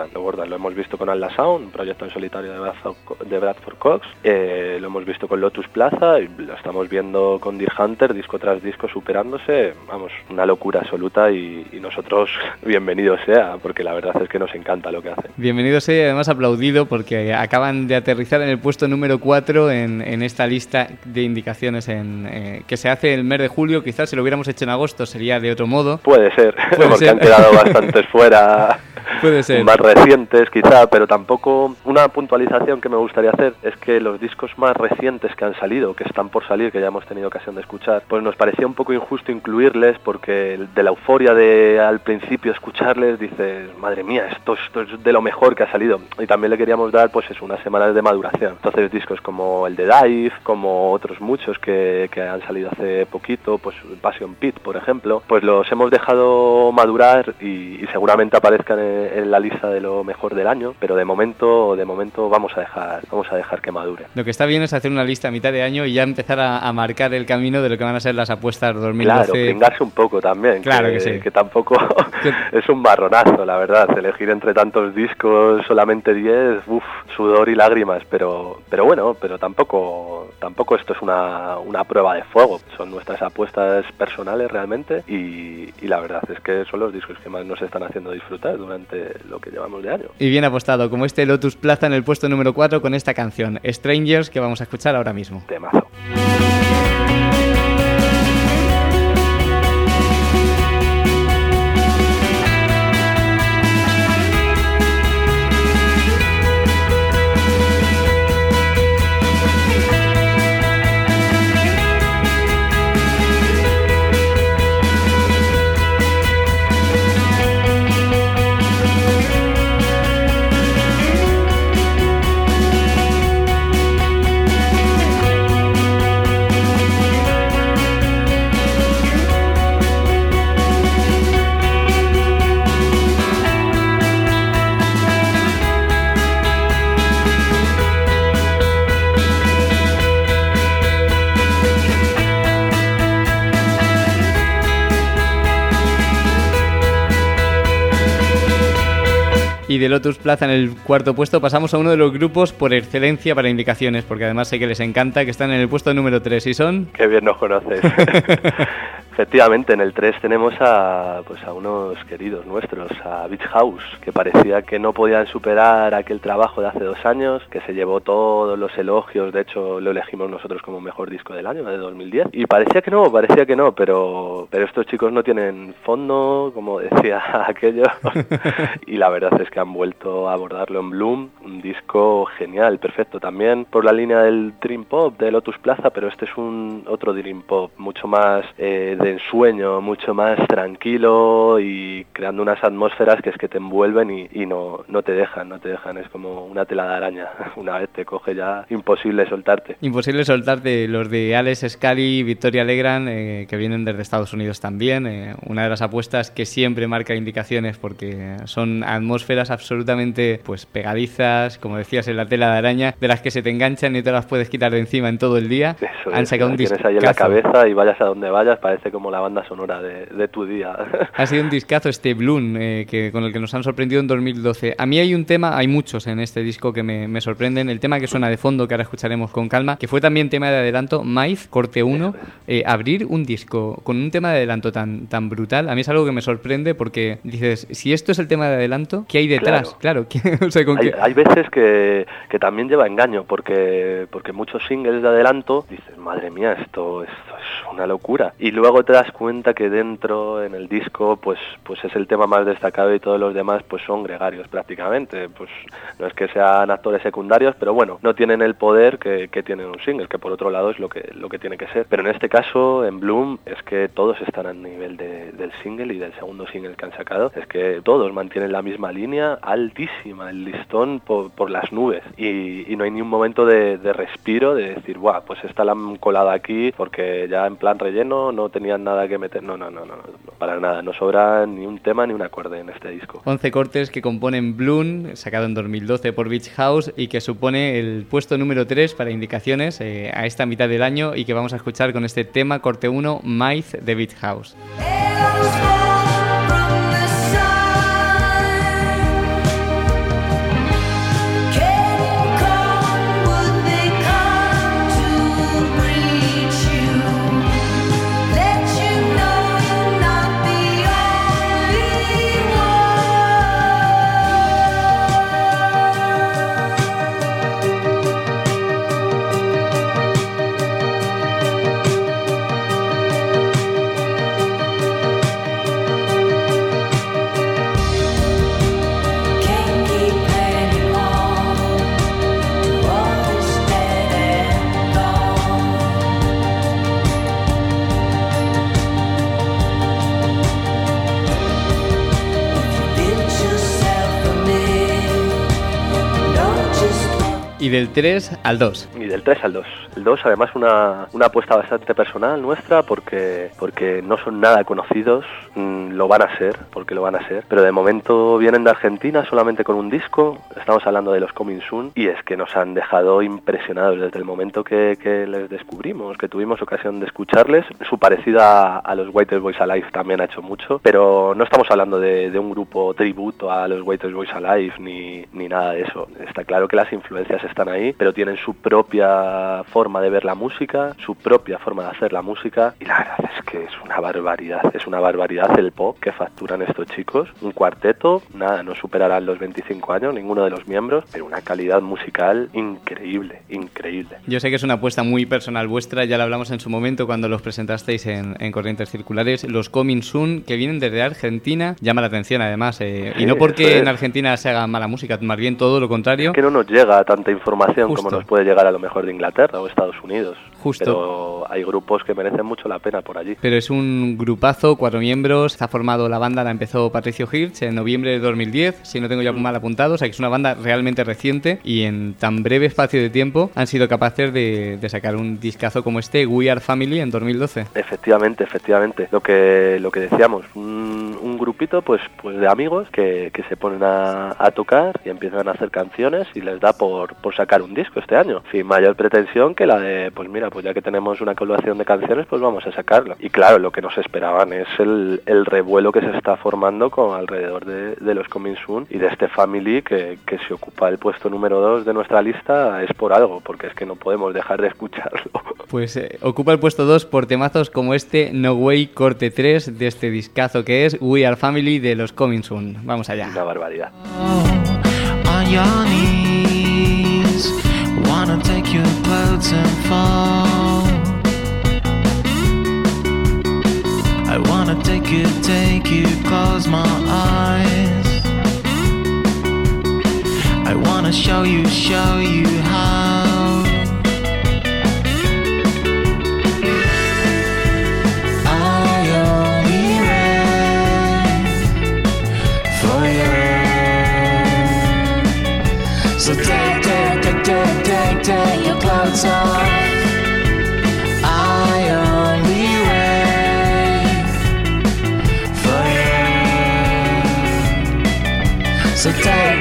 Speaker 12: Lo hemos visto con Atlas Sound, un proyecto en solitario de Bradford Cox, lo hemos visto con Lotus Plaza y lo estamos viendo con Deer Hunter, disco tras disco superándose. Vamos, una locura absoluta y nosotros bienvenido sea, porque la verdad es que nos encanta lo que hacen.
Speaker 2: Bienvenido sea y además aplaudido porque acaban de aterrizar en el puesto número 4 en esta lista de indicaciones que se hace el mes de julio. Quizás si lo hubiéramos hecho en agosto sería de otro modo.
Speaker 12: Puede ser, porque han quedado bastantes fuera
Speaker 2: Puede ser.
Speaker 12: Más recientes quizá, pero tampoco. Una puntualización que me gustaría hacer es que los discos más recientes que han salido, que están por salir, que ya hemos tenido ocasión de escuchar, pues nos parecía un poco injusto incluirles, porque de la euforia de al principio escucharles dices, madre mía, esto es de lo mejor que ha salido, y también le queríamos dar pues unas semanas de maduración. Entonces discos como el de Dive, como otros muchos que han salido hace poquito, pues Passion Pit por ejemplo, pues los hemos dejado madurar y seguramente aparezcan en la lista de lo mejor del año, pero de momento vamos a dejar que madure.
Speaker 2: Lo que está bien es hacer una lista a mitad de año y ya empezar a marcar el camino de lo que van a ser las apuestas 2012.
Speaker 12: Claro, pringarse un poco también,
Speaker 2: claro que sí.
Speaker 12: Que tampoco es un marronazo, la verdad, elegir entre tantos discos solamente 10, sudor y lágrimas, pero bueno, pero tampoco esto es una prueba de fuego, son nuestras apuestas personales realmente y la verdad es que son los discos que más nos están haciendo disfrutar durante lo que llevamos de año.
Speaker 2: Y bien apostado, como este Lotus Plaza en el puesto número 4 con esta canción, Strangers, que vamos a escuchar ahora mismo.
Speaker 12: Temazo.
Speaker 2: Y de Lotus Plaza en el cuarto puesto pasamos a uno de los grupos por excelencia para indicaciones, porque además sé que les encanta, que están en el puesto número 3 y son...
Speaker 12: Qué bien nos conoces. Efectivamente, en el 3 tenemos a unos queridos nuestros, a Beach House, que parecía que no podían superar aquel trabajo de hace 2 años, que se llevó todos los elogios, de hecho lo elegimos nosotros como mejor disco del año, de 2010, y parecía que no, pero estos chicos no tienen fondo, como decía aquello, y la verdad es que han vuelto a abordarlo en Bloom, un disco genial, perfecto también por la línea del Dream Pop de Lotus Plaza, pero este es otro Dream Pop, mucho más de ensueño, mucho más tranquilo y creando unas atmósferas que es que te envuelven y no te dejan, es como una tela de araña, una vez te coge ya imposible soltarte.
Speaker 2: Imposible soltarte, los de Alex Scally, Victoria Legrand, que vienen desde Estados Unidos también, una de las apuestas que siempre marca indicaciones porque son atmósferas absolutamente pues pegadizas, como decías, en la tela de araña, de las que se te enganchan y te las puedes quitar de encima en todo el día.
Speaker 12: Eso
Speaker 2: han sacado un
Speaker 12: discazo. Tienes ahí en la cabeza y vayas a donde vayas, parece como la banda sonora de tu día.
Speaker 2: Ha sido un discazo este Bloom, con el que nos han sorprendido en 2012. A mí hay un tema, hay muchos en este disco que me sorprenden. El tema que suena de fondo, que ahora escucharemos con calma, que fue también tema de adelanto, Maiz, corte 1. Abrir un disco con un tema de adelanto tan brutal, a mí es algo que me sorprende porque dices, si esto es el tema de adelanto, ¿qué hay detrás? Claro o sea,
Speaker 12: hay veces que también lleva engaño, porque muchos singles de adelanto dices, madre mía, esto es una locura, y luego te das cuenta que dentro en el disco pues es el tema más destacado y todos los demás pues son gregarios prácticamente, pues no es que sean actores secundarios, pero bueno, no tienen el poder que tienen un single, que por otro lado es lo que tiene que ser, pero en este caso en Bloom es que todos están al nivel del single y del segundo single que han sacado, es que todos mantienen la misma línea altísima, el listón por las nubes, y no hay ni un momento de respiro de decir, guau, pues esta la han colado aquí porque ya en plan relleno no tenían nada que meter, no, para nada, no sobra ni un tema ni un acorde en este disco.
Speaker 2: 11 cortes que componen Bloom, sacado en 2012 por Beach House y que supone el puesto número 3 para indicaciones a esta mitad del año y que vamos a escuchar con este tema, corte 1, Maiz de Beach House. Y del 3 al 2.
Speaker 12: Y del 3 al 2. El 2 además una apuesta bastante personal nuestra porque no son nada conocidos, lo van a ser, pero de momento vienen de Argentina solamente con un disco, estamos hablando de los Coming Soon, y es que nos han dejado impresionados desde el momento que les descubrimos, que tuvimos ocasión de escucharles. Su parecida a los Whitest Boys Alive también ha hecho mucho, pero no estamos hablando de un grupo tributo a los Whitest Boys Alive ni nada de eso. Está claro que las influencias están ahí, pero tienen su propia forma de ver la música, su propia forma de hacer la música, y la verdad es que es una barbaridad el pop que facturan estos chicos. Un cuarteto, nada, no superarán los 25 años ninguno de los miembros, pero una calidad musical increíble.
Speaker 2: Yo sé que es una apuesta muy personal vuestra, ya lo hablamos en su momento cuando los presentasteis en Corrientes Circulares. Los Coming Soon, que vienen desde Argentina, llama la atención además, y no porque en Argentina se haga mala música, más bien todo lo contrario.
Speaker 12: Es que no nos llega tanta información como nos puede llegar a lo mejor de Inglaterra o Estados Unidos. Pero hay grupos que merecen mucho la pena por allí.
Speaker 2: Pero es un grupazo, 4 miembros, está formado la banda, la empezó Patricio Hirsch en noviembre de 2010, si no tengo ya mal apuntado, o sea que es una banda realmente reciente y en tan breve espacio de tiempo han sido capaces de sacar un discazo como este, We Are Family, en 2012.
Speaker 12: Efectivamente, lo que decíamos, un grupito pues de amigos que se ponen a tocar y empiezan a hacer canciones y les da por sacar un disco este año, sin mayor pretensión que la de, pues mira, pues ya que tenemos una colaboración de canciones, pues vamos a sacarlo. Y claro, lo que nos esperaban es el revuelo que se está formando alrededor de los Coming Soon y de este Family que se ocupa el puesto número 2 de nuestra lista, es por algo, porque es que no podemos dejar de escucharlo.
Speaker 2: Pues ocupa el puesto 2 por temazos como este No Way corte 3 de este discazo que es We Are Family de los Coming Soon. Vamos allá.
Speaker 12: Una barbaridad.
Speaker 3: On your knees, wanna take your clothes and fall. I wanna take you, close my eyes. I wanna show you how. I only wait for you. So take your clothes off. I only wait for you. So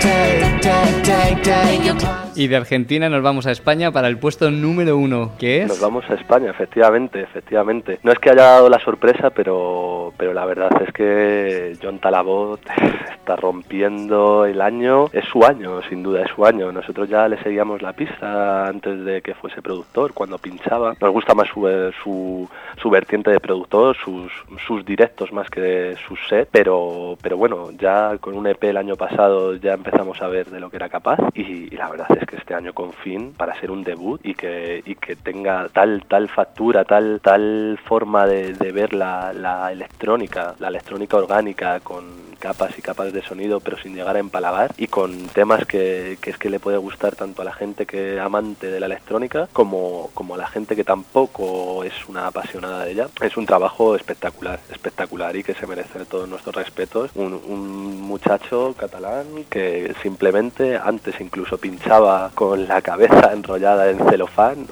Speaker 3: take your clothes.
Speaker 2: Y de Argentina nos vamos a España para el puesto número 1, que es...
Speaker 12: Nos vamos a España, efectivamente. No es que haya dado la sorpresa, pero la verdad es que John Talabot está rompiendo el año. Es su año, sin duda, es su año. Nosotros ya le seguíamos la pista antes de que fuese productor, cuando pinchaba. Nos gusta más su vertiente de productor, sus directos más que sus sets, pero bueno, ya con un EP el año pasado ya empezamos a ver de lo que era capaz y la verdad es que este año con Fin, para ser un debut y que tenga tal factura, tal forma de ver la electrónica orgánica con capas y capas de sonido, pero sin llegar a empalagar, y con temas que es que le puede gustar tanto a la gente que amante de la electrónica como a la gente que tampoco es una apasionada de ella. Es un trabajo espectacular y que se merece todos nuestros respetos. Un muchacho catalán que simplemente antes incluso pinchaba con la cabeza enrollada en celofán,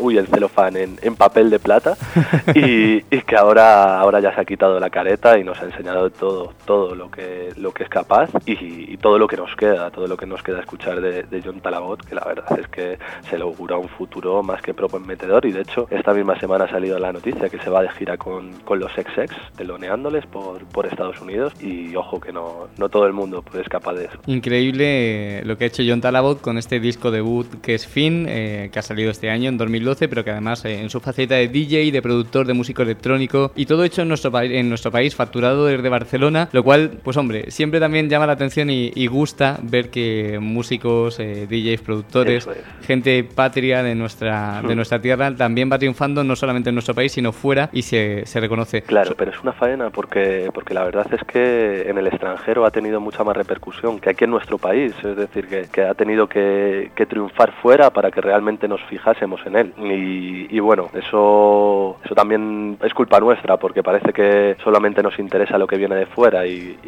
Speaker 12: en papel de plata y que ahora ya se ha quitado la careta y nos ha enseñado todo lo que es capaz y todo lo que nos queda escuchar de John Talabot, que la verdad es que se le augura un futuro más que prometedor. Y de hecho esta misma semana ha salido la noticia que se va de gira con los XX, teloneándoles por Estados Unidos, y ojo que no todo el mundo pues, es capaz de eso.
Speaker 2: Increíble lo que ha hecho John Talabot con este disco debut que es Fin, que ha salido este año en 2012, pero que además en su faceta de DJ, de productor, de músico electrónico, y todo hecho en nuestro país, facturado desde Barcelona, lo cual, pues hombre, siempre también llama la atención y gusta ver que músicos, DJs, productores, gente patria de nuestra tierra también va triunfando, no solamente en nuestro país sino fuera, y se reconoce.
Speaker 12: Claro, pero es una faena porque la verdad es que en el extranjero ha tenido mucha más repercusión que aquí en nuestro país, es decir, que ha tenido que triunfar fuera para que realmente nos fijásemos en él, y bueno, eso también es culpa nuestra, porque parece que solamente nos interesa lo que viene de fuera y que una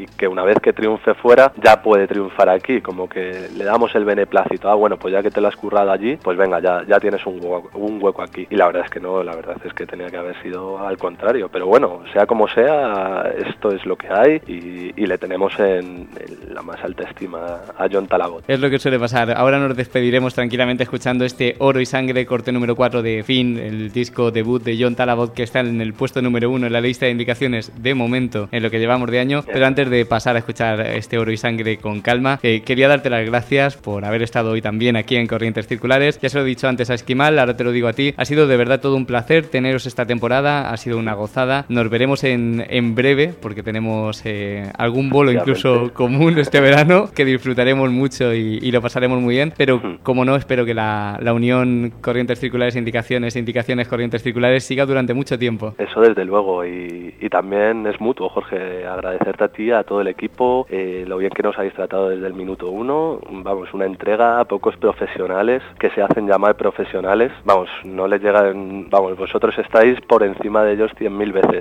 Speaker 12: vez que triunfe fuera ya puede triunfar aquí, como que le damos el beneplácito, bueno, pues ya que te lo has currado allí, pues venga, ya tienes un hueco aquí. Y la verdad es que no, la verdad es que tenía que haber sido al contrario, pero bueno, sea como sea, esto es lo que hay y le tenemos en la más alta estima a John Talabot.
Speaker 2: Es lo que suele pasar. Ahora nos despediremos tranquilamente escuchando este Oro y Sangre, corte número 4 de Finn, el disco debut de John Talabot, que está en el puesto número 1 en la lista de indicaciones de momento en lo que llevamos de año. Pero antes de pasar a escuchar este Oro y Sangre con calma, quería darte las gracias por haber estado hoy también aquí en Corrientes Circulares. Ya se lo he dicho antes a Esquimal, ahora te lo digo a ti. Ha sido de verdad todo un placer teneros esta temporada, ha sido una gozada. Nos veremos en breve, porque tenemos algún bolo incluso común este verano, que disfrutaremos mucho y lo pasaremos muy bien. Pero como no, espero que la unión Corrientes Circulares Indicaciones Corrientes Circulares siga durante mucho tiempo.
Speaker 12: Eso desde luego, y también es mutuo, Jorge, agradecerte a ti, a todo el equipo, lo bien que nos habéis tratado desde el minuto 1. Vamos, una entrega a pocos profesionales que se hacen llamar profesionales. Vamos, no les llegan, vamos, vosotros estáis por encima de ellos 100.000 veces,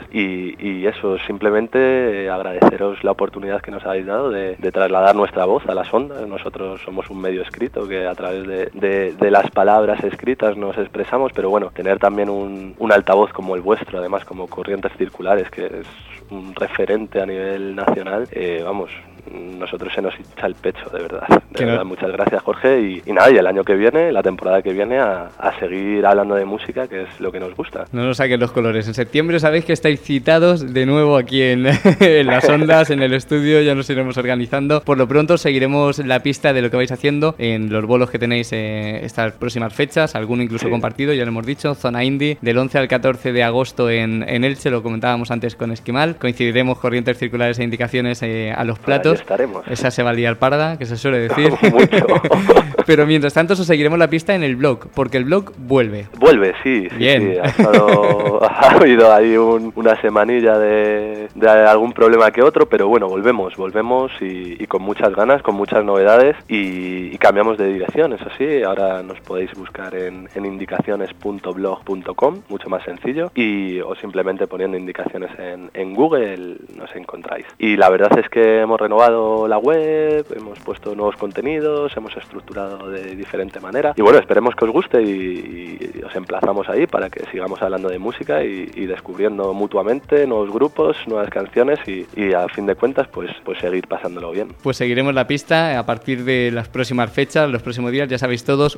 Speaker 12: y eso, simplemente agradeceros la oportunidad que nos habéis dado de trasladar nuestra voz a las ondas. Nosotros somos un medio escrito que a través de las palabras escritas nos expresamos, pero bueno, tener también un altavoz como el vuestro, además como Corrientes Circulares, que es un referente a nivel nacional, vamos, nosotros se nos hincha el pecho, de verdad. De verdad, muchas gracias, Jorge, y nada, y el año que viene, la temporada que viene, a seguir hablando de música, que es lo que nos gusta.
Speaker 2: No nos saquen los colores. En septiembre sabéis que estáis citados de nuevo aquí en las ondas, en el estudio, ya nos iremos organizando. Por lo pronto seguiremos la pista de lo que vais haciendo en los bolos que tenéis estas próximas fechas, alguno incluso compartido, ya lo hemos dicho, Zona Indie, del 11 al 14 de agosto en Elche, lo comentábamos antes con Esquimal. Coincidiremos Corrientes Circulares e Indicaciones a los platos.
Speaker 12: Estaremos.
Speaker 2: Esa se va a liar parda, que se suele decir. Mucho. Pero mientras tanto os seguiremos la pista en el blog, porque el blog vuelve.
Speaker 12: Vuelve, sí. Bien. Sí. Ha habido ahí una semanilla de algún problema que otro, pero bueno, volvemos y con muchas ganas, con muchas novedades y cambiamos de dirección, eso sí. Ahora nos podéis buscar en indicaciones.blog.com, mucho más sencillo, o simplemente poniendo indicaciones en Google nos encontráis. Y la verdad es que hemos renovado la web, hemos puesto nuevos contenidos, hemos estructurado de diferente manera y bueno, esperemos que os guste y os emplazamos ahí para que sigamos hablando de música y descubriendo mutuamente nuevos grupos, nuevas canciones y a fin de cuentas pues seguir pasándolo bien.
Speaker 2: Pues seguiremos la pista a partir de las próximas fechas, los próximos días, ya sabéis todos,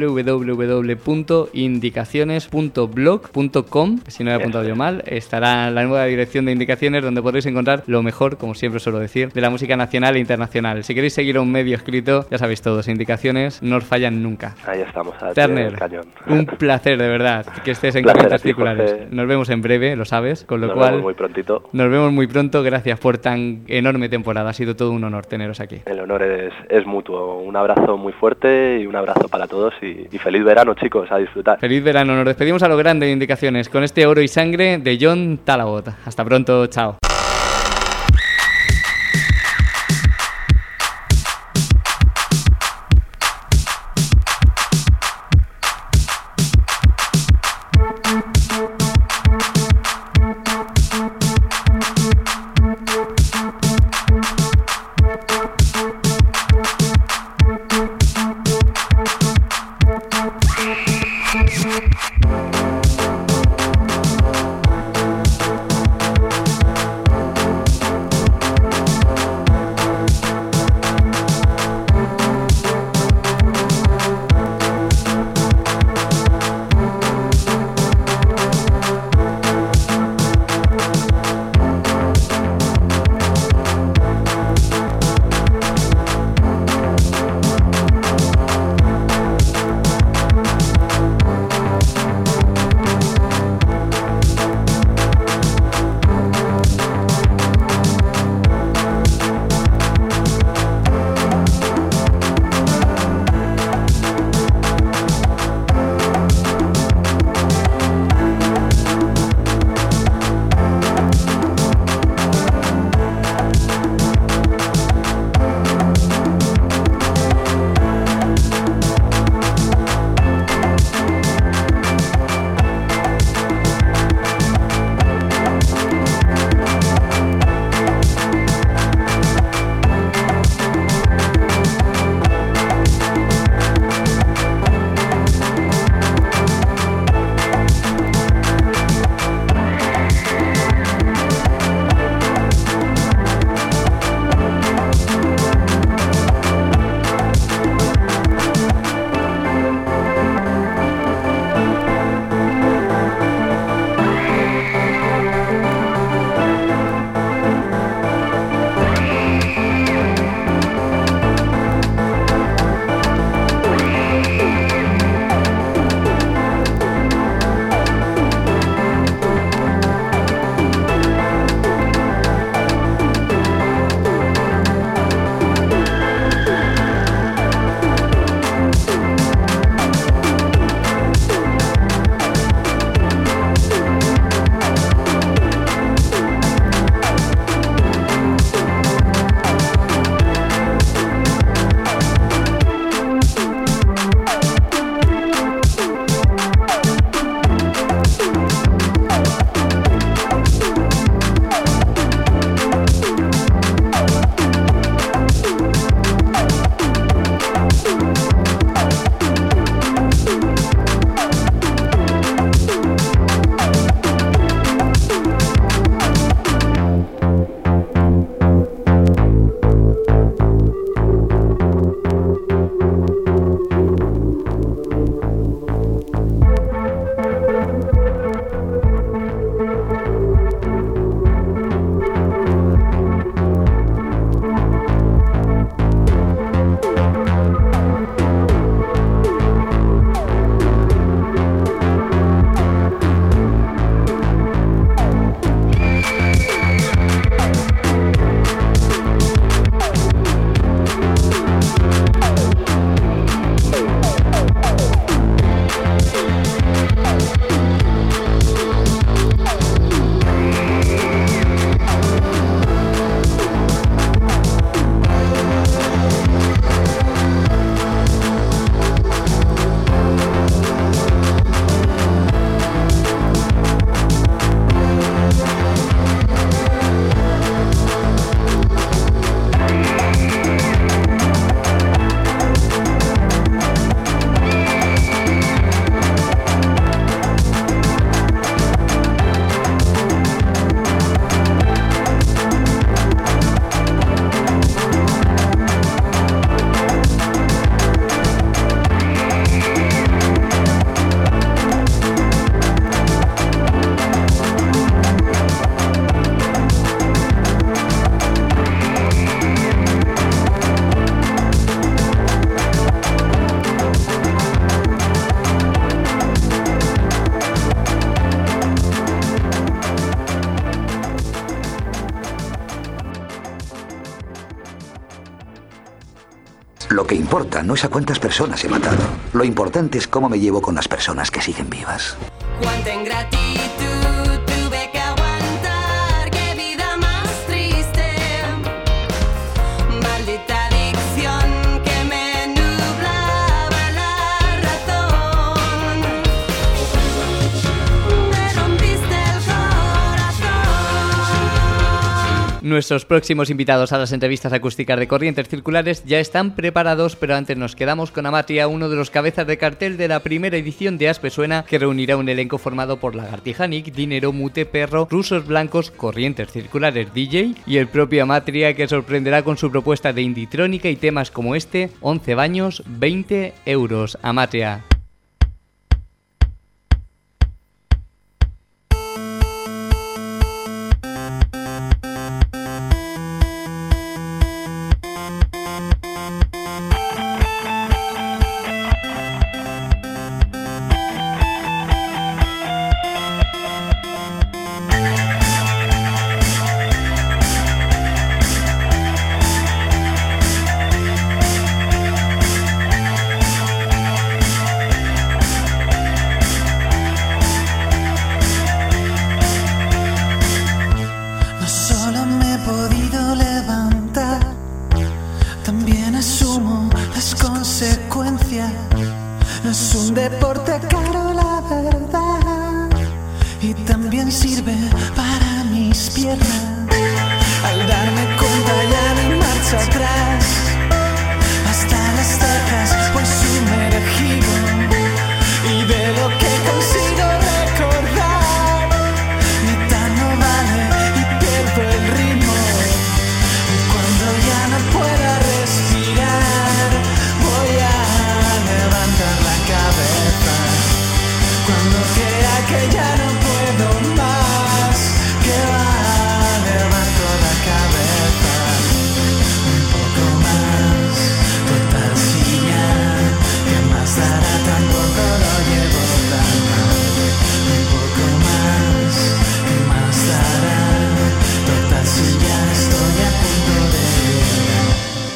Speaker 2: www.indicaciones.blog.com, si no he apuntado yo mal, estará la nueva dirección de Indicaciones, donde podréis encontrar lo mejor, como siempre suelo decir, de la música nacional e internacional. Si queréis seguir a un medio escrito, ya sabéis todos, Indicaciones no os fallan nunca.
Speaker 12: Ahí estamos,
Speaker 2: Turner, cañón. Un placer de verdad que estés en Corrientes Circulares. Nos vemos en breve, lo sabes, con lo cual
Speaker 12: nos vemos muy prontito.
Speaker 2: Nos vemos muy pronto, gracias por tan enorme temporada, ha sido todo un honor teneros aquí.
Speaker 12: El honor es mutuo, un abrazo muy fuerte y un abrazo para todos y feliz verano, chicos, a disfrutar.
Speaker 2: Feliz verano, nos despedimos a lo grande de Indicaciones con este Oro y Sangre de John Talabot. Hasta pronto, chao.
Speaker 8: Lo que importa no es a cuántas personas he matado. Lo importante es cómo me llevo con las personas que siguen vivas.
Speaker 9: Cuánta ingratitud tuve que aguantar, qué vida más triste. Maldita adicción que me nublaba la razón. Me rompiste el corazón.
Speaker 2: Nuestros próximos invitados a las entrevistas acústicas de Corrientes Circulares ya están preparados, pero antes nos quedamos con Amatria, uno de los cabezas de cartel de la primera edición de Aspe Suena, que reunirá un elenco formado por Lagartija Nick, Dinero, Mute, Perro, Rusos Blancos, Corrientes Circulares DJ y el propio Amatria, que sorprenderá con su propuesta de inditrónica y temas como este, 11 baños, 20 euros. Amatria.
Speaker 11: No es un deporte caro, la verdad, y también sirve para mis piernas. Al darme cuenta ya no hay marcha atrás, hasta las cejas voy sumergido, y de lo que consigo recordar, mitad no vale y pierdo el ritmo. Y cuando ya no pueda respirar, voy a levantar la cabeza. Cuando crea que ya no puedo más, que va, levanto la cabeza. Un poco más, total si ya, que más dará, tampoco lo llevo tan mal. Un poco más, que más dará, total si ya estoy a punto de llegar.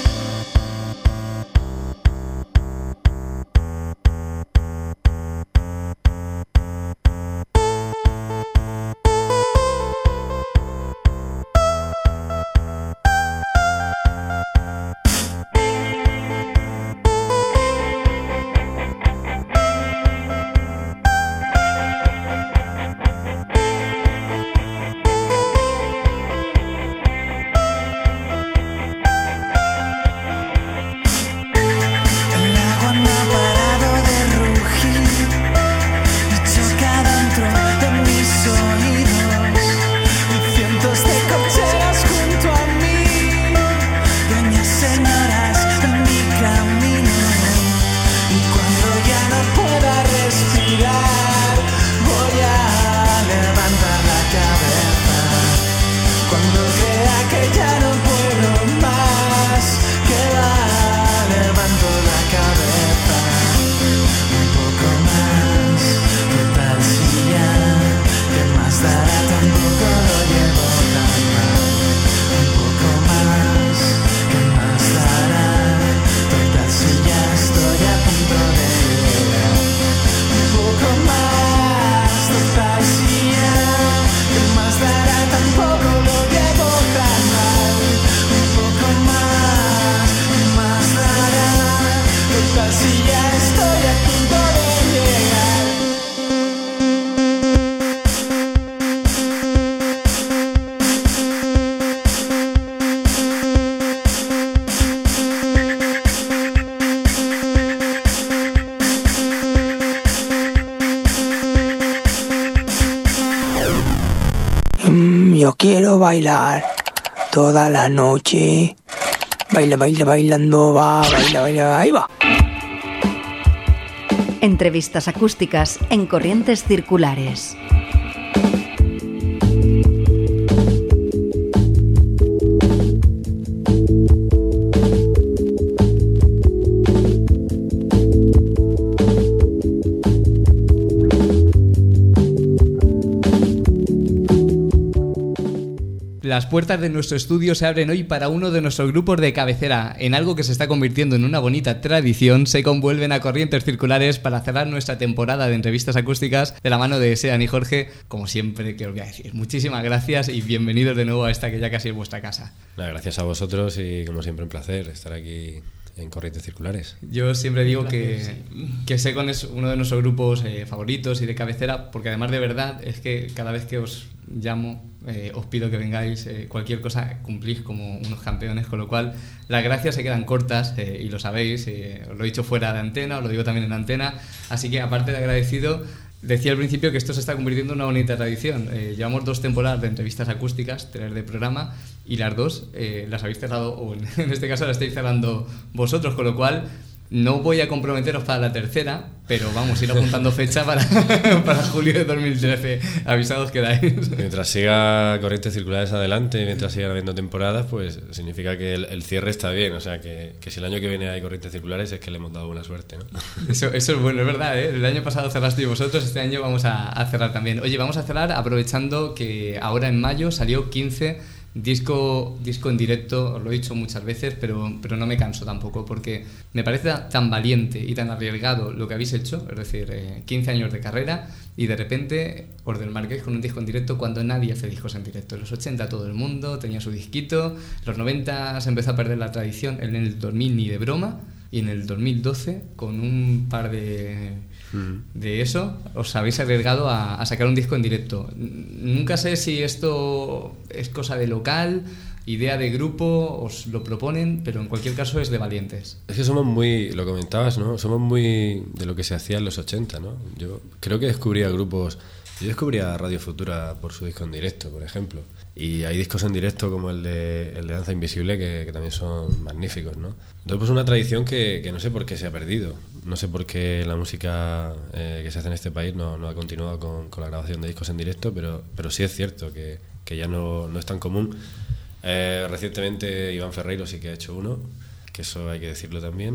Speaker 13: Yo quiero bailar toda la noche. Baila, baila, bailando, va, baila, baila, ahí va.
Speaker 14: Entrevistas acústicas en Corrientes Circulares.
Speaker 2: las puertas de nuestro estudio se abren hoy para uno de nuestros grupos de cabecera. En algo que se está convirtiendo en una bonita tradición, se convuelven a Corrientes Circulares para cerrar nuestra temporada de entrevistas acústicas de la mano de Sean y Jorge. Como siempre, que os voy a decir, muchísimas gracias y bienvenidos de nuevo a esta que ya casi es vuestra casa.
Speaker 15: Gracias a vosotros y como siempre un placer estar aquí en Corrientes Circulares.
Speaker 2: Yo siempre digo que Secon es uno de nuestros grupos favoritos y de cabecera, porque además de verdad es que cada vez que os llamo os pido que vengáis, cualquier cosa cumplís como unos campeones, con lo cual las gracias se quedan cortas y lo sabéis, os lo he dicho fuera de antena, os lo digo también en antena, así que aparte de agradecido, decía al principio que esto se está convirtiendo en una bonita tradición. Llevamos 2 temporadas de entrevistas acústicas, 3 de programa, y las 2 las habéis cerrado, o en este caso las estáis cerrando vosotros, con lo cual no voy a comprometeros para la tercera, pero vamos a ir apuntando fecha para julio de 2013. Avisados quedáis.
Speaker 15: Mientras siga Corrientes Circulares adelante, mientras sigan habiendo temporadas, pues significa que el cierre está bien. O sea, que si el año que viene hay Corrientes Circulares es que le hemos dado buena suerte, ¿no? Eso
Speaker 2: es bueno, es verdad, ¿eh? El año pasado cerrasteis vosotros, este año vamos a cerrar también. Oye, vamos a cerrar aprovechando que ahora en mayo salió 15... Disco en directo, os lo he dicho muchas veces, pero no me canso tampoco, porque me parece tan valiente y tan arriesgado lo que habéis hecho, es decir, 15 años de carrera y de repente os desmarquéis con un disco en directo cuando nadie hace discos en directo. En los 80 todo el mundo tenía su disquito, en los 90 se empezó a perder la tradición, en el 2000 ni de broma, y en el 2012 con un par de eso os habéis arriesgado a sacar un disco en directo. Nunca sé si esto es cosa de local, idea de grupo, os lo proponen, pero en cualquier caso es de valientes.
Speaker 15: Es que somos muy, lo comentabas, ¿no? Somos muy de lo que se hacía en los 80, ¿no? Yo creo que descubría grupos. Yo descubría Radio Futura por su disco en directo, por ejemplo. Y hay discos en directo como el de Danza Invisible que también son magníficos, ¿no? Entonces, pues una tradición que no sé por qué se ha perdido. No sé por qué la música que se hace en este país no ha continuado con la grabación de discos en directo, pero sí es cierto que ya no es tan común. Recientemente Iván Ferreiro sí que ha hecho uno, que eso hay que decirlo también.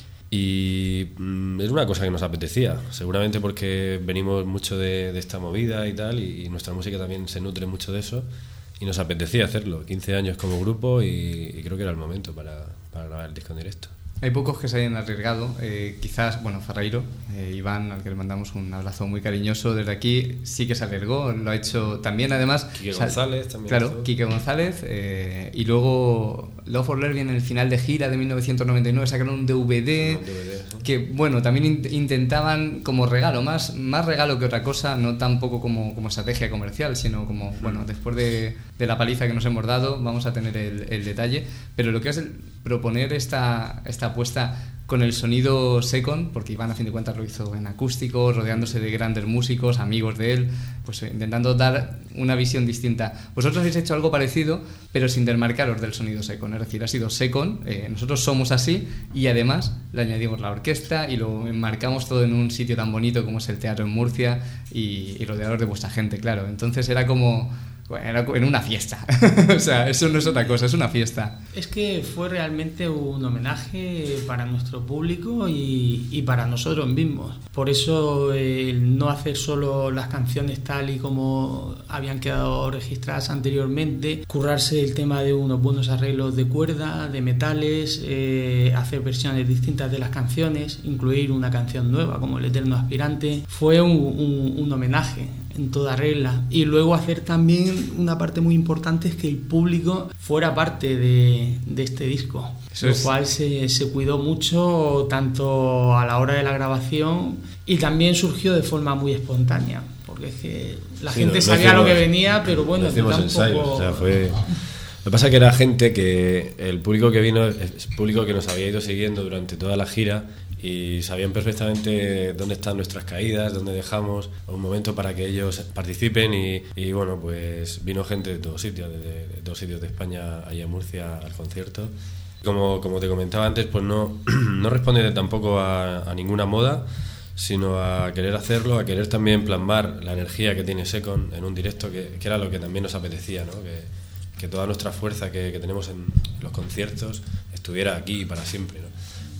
Speaker 15: Y es una cosa que nos apetecía, seguramente porque venimos mucho de esta movida y tal, y nuestra música también se nutre mucho de eso, y nos apetecía hacerlo, 15 años como grupo, y creo que era el momento para grabar el disco en directo.
Speaker 2: Hay pocos que se hayan arriesgado, quizás, bueno, Ferreiro, Iván, al que le mandamos un abrazo muy cariñoso desde aquí, sí que se arriesgó, lo ha hecho también, además...
Speaker 15: Quique González también.
Speaker 2: Claro, Quique González, y luego Love for Lesbian en el final de gira de 1999 sacaron un DVD, ¿sí? Que, bueno, también intentaban como regalo, más regalo que otra cosa, no tampoco como estrategia comercial, sino como, bueno, después de la paliza que nos hemos dado, vamos a tener el detalle, pero lo que es proponer esta apuesta con el sonido Secon, porque Iván a fin de cuentas lo hizo en acústico, rodeándose de grandes músicos, amigos de él, pues intentando dar una visión distinta. Vosotros habéis hecho algo parecido, pero sin desmarcaros del sonido Secon, es decir, ha sido Secon, nosotros somos así, y además le añadimos la orquesta y lo enmarcamos todo en un sitio tan bonito como es el teatro en Murcia y rodeados de vuestra gente, claro. Entonces era como... Bueno, era en una fiesta. O sea, eso no es otra cosa, es una fiesta.
Speaker 16: Es que fue realmente un homenaje para nuestro público y para nosotros mismos. Por eso el no hacer solo las canciones tal y como habían quedado registradas anteriormente, currarse el tema de unos buenos arreglos de cuerda, de metales, hacer versiones distintas de las canciones, incluir una canción nueva como El Eterno Aspirante, fue un homenaje en toda regla. Y luego hacer también una parte muy importante es que el público fuera parte de este disco. Eso lo cual se cuidó mucho tanto a la hora de la grabación y también surgió de forma muy espontánea, porque es que la gente sabía lo que venía, pero bueno,
Speaker 15: hacíamos ensayos, o sea, fue... Lo que pasa es que era gente que el público que vino es público que nos había ido siguiendo durante toda la gira y sabían perfectamente dónde están nuestras caídas, dónde dejamos un momento para que ellos participen y bueno, pues vino gente de todos sitios, de todos sitios de España ahí a Murcia al concierto. Como te comentaba antes, pues no responde tampoco a ninguna moda, sino a querer hacerlo, a querer también plasmar la energía que tiene Secon en un directo, que era lo que también nos apetecía, ¿no? Que toda nuestra fuerza que tenemos en los conciertos estuviera aquí para siempre, ¿no?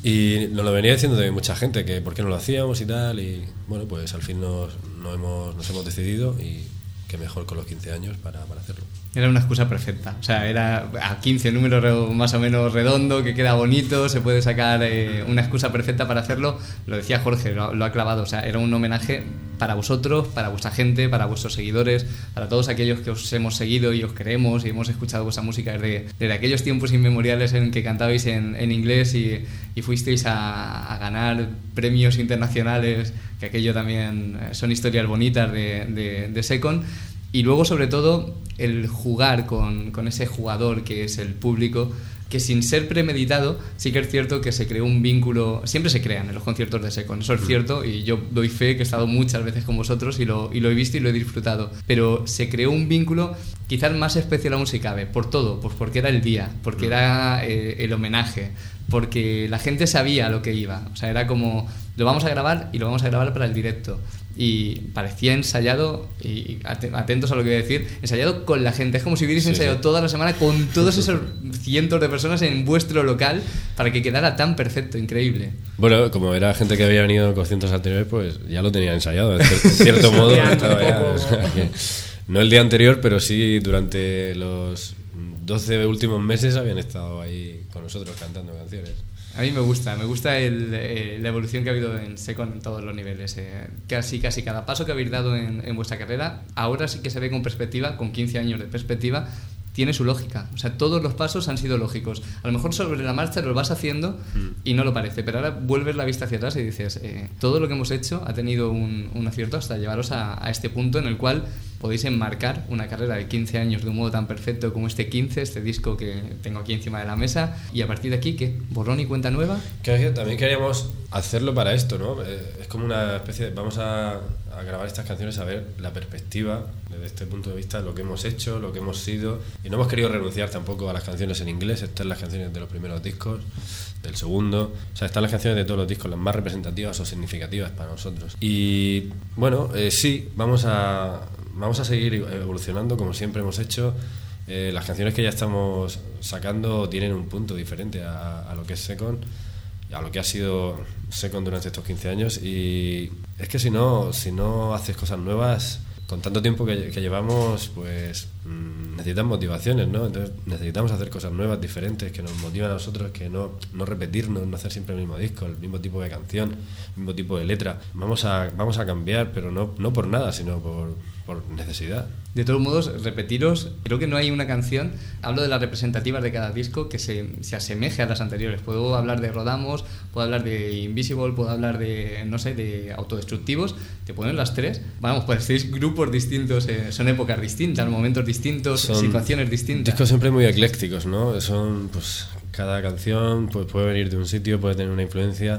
Speaker 15: Y nos lo venía diciendo también mucha gente, que por qué no lo hacíamos y tal, y bueno, pues al fin nos hemos decidido y qué mejor con los 15 años para hacerlo.
Speaker 2: Era una excusa perfecta, o sea, era a 15 número más o menos redondo, que queda bonito, se puede sacar una excusa perfecta para hacerlo. Lo decía Jorge, lo ha clavado, o sea, era un homenaje para vosotros, para vuestra gente, para vuestros seguidores, para todos aquellos que os hemos seguido y os queremos y hemos escuchado vuestra música desde aquellos tiempos inmemoriales en que cantabais en inglés y fuisteis a ganar premios internacionales, que aquello también son historias bonitas de Second. Y luego, sobre todo, el jugar con ese jugador que es el público, que sin ser premeditado, sí que es cierto que se creó un vínculo. Siempre se crean en los conciertos de Second, eso es cierto, y yo doy fe que he estado muchas veces con vosotros y lo he visto y lo he disfrutado. Pero se creó un vínculo quizás más especial aún si cabe, por todo, pues porque era el día, porque era el homenaje, porque la gente sabía a lo que iba. O sea, era como, lo vamos a grabar y lo vamos a grabar para el directo. Y parecía ensayado, y atentos a lo que voy a decir, ensayado con la gente. Es como si hubierais ensayado toda la semana con todos esos cientos de personas en vuestro local para que quedara tan perfecto, increíble.
Speaker 15: Bueno, como era gente que había venido en conciertos anteriores, pues ya lo tenía ensayado. En cierto modo, estaba ya, o sea, que no el día anterior, pero sí durante los 12 últimos meses habían estado ahí con nosotros cantando canciones.
Speaker 2: A mí me gusta la evolución que ha habido en Second en todos los niveles. Casi cada paso que habéis dado en vuestra carrera, ahora sí que se ve con perspectiva, con 15 años de perspectiva, tiene su lógica. O sea, todos los pasos han sido lógicos. A lo mejor sobre la marcha los vas haciendo y no lo parece, pero ahora vuelves la vista hacia atrás y dices, todo lo que hemos hecho ha tenido un acierto hasta llevaros a este punto en el cual podéis enmarcar una carrera de 15 años de un modo tan perfecto como este 15, este disco que tengo aquí encima de la mesa, y a partir de aquí, ¿qué? ¿Borrón y cuenta nueva?
Speaker 15: Que también queríamos hacerlo para esto, ¿no? Es como una especie de... Vamos a grabar estas canciones a ver la perspectiva desde este punto de vista, lo que hemos hecho, lo que hemos sido, y no hemos querido renunciar tampoco a las canciones en inglés. Están las canciones de los primeros discos, del segundo, o sea, están las canciones de todos los discos, las más representativas o significativas para nosotros. Y bueno, sí, vamos a seguir evolucionando como siempre hemos hecho. Las canciones que ya estamos sacando tienen un punto diferente a lo que es Second, a lo que ha sido Second durante estos 15 años, y es que si no haces cosas nuevas, con tanto tiempo que llevamos, pues necesitan motivaciones, ¿no? Entonces necesitamos hacer cosas nuevas, diferentes, que nos motivan a nosotros, que no repetirnos, no hacer siempre el mismo disco, el mismo tipo de canción, el mismo tipo de letra. Vamos a cambiar, pero no por nada, sino por necesidad.
Speaker 2: De todos modos, repetiros, creo que no hay una canción, hablo de las representativas de cada disco, que se asemeje a las anteriores. Puedo hablar de Rodamos, puedo hablar de Invisible, puedo hablar de, no sé, de Autodestructivos. Te ponen las tres, vamos, parecéis grupos distintos, son épocas distintas, momentos distintos, son situaciones distintas.
Speaker 15: Discos siempre muy eclécticos, ¿no? Son, pues, cada canción pues puede venir de un sitio, puede tener una influencia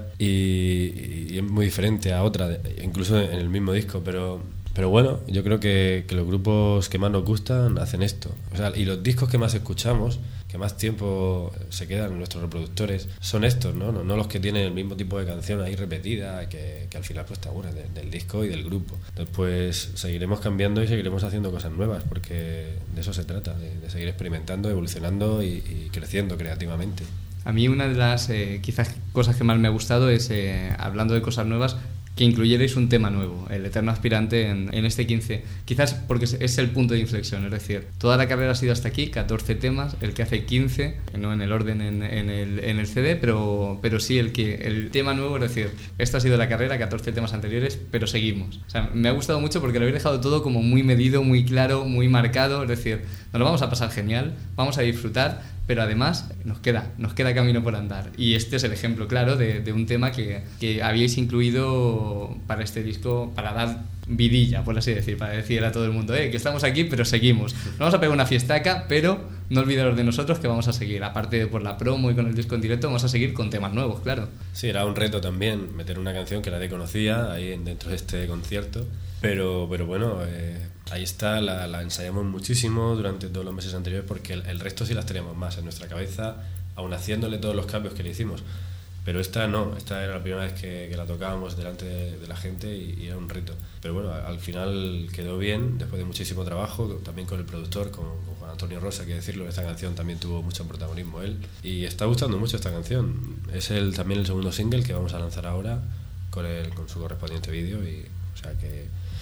Speaker 15: y es muy diferente a otra, incluso en el mismo disco, pero bueno, yo creo que los grupos que más nos gustan hacen esto. O sea, y los discos que más escuchamos, que más tiempo se quedan en nuestros reproductores, son estos, ¿no? No los que tienen el mismo tipo de canción ahí repetida, que al final pues te aburres del disco y del grupo. Entonces pues seguiremos cambiando y seguiremos haciendo cosas nuevas, porque de eso se trata, de seguir experimentando, evolucionando y creciendo creativamente.
Speaker 2: A mí una de las quizás cosas que más me ha gustado es, hablando de cosas nuevas, que incluyerais un tema nuevo, el Eterno Aspirante, en este 15. Quizás porque es el punto de inflexión, es decir, toda la carrera ha sido hasta aquí, 14 temas, el que hace 15, no en el orden en el CD, pero sí el tema nuevo, es decir, esta ha sido la carrera, 14 temas anteriores, pero seguimos. O sea, me ha gustado mucho porque lo habéis dejado todo como muy medido, muy claro, muy marcado, es decir, nos lo vamos a pasar genial, vamos a disfrutar, pero además nos queda camino por andar. Y este es el ejemplo claro de un tema que habíais incluido para este disco, para dar vidilla, por así decir, para decir a todo el mundo, que estamos aquí, pero seguimos. Nos vamos a pegar una fiestaca, pero no olvidaros de nosotros, que vamos a seguir. Aparte de por la promo y con el disco en directo, vamos a seguir con temas nuevos, claro.
Speaker 15: Sí, era un reto también meter una canción que nadie conocía ahí dentro de este concierto, pero bueno, ahí está, la ensayamos muchísimo durante todos los meses anteriores, porque el resto sí las teníamos más en nuestra cabeza, aún haciéndole todos los cambios que le hicimos. Pero esta era la primera vez que la tocábamos delante de la gente y era un reto. Pero bueno, al final quedó bien, después de muchísimo trabajo, también con el productor, con Juan Antonio Rosa, que decirlo, esta canción también tuvo mucho protagonismo él. Y está gustando mucho esta canción. Es también el segundo single que vamos a lanzar ahora con su correspondiente vídeo. O sea que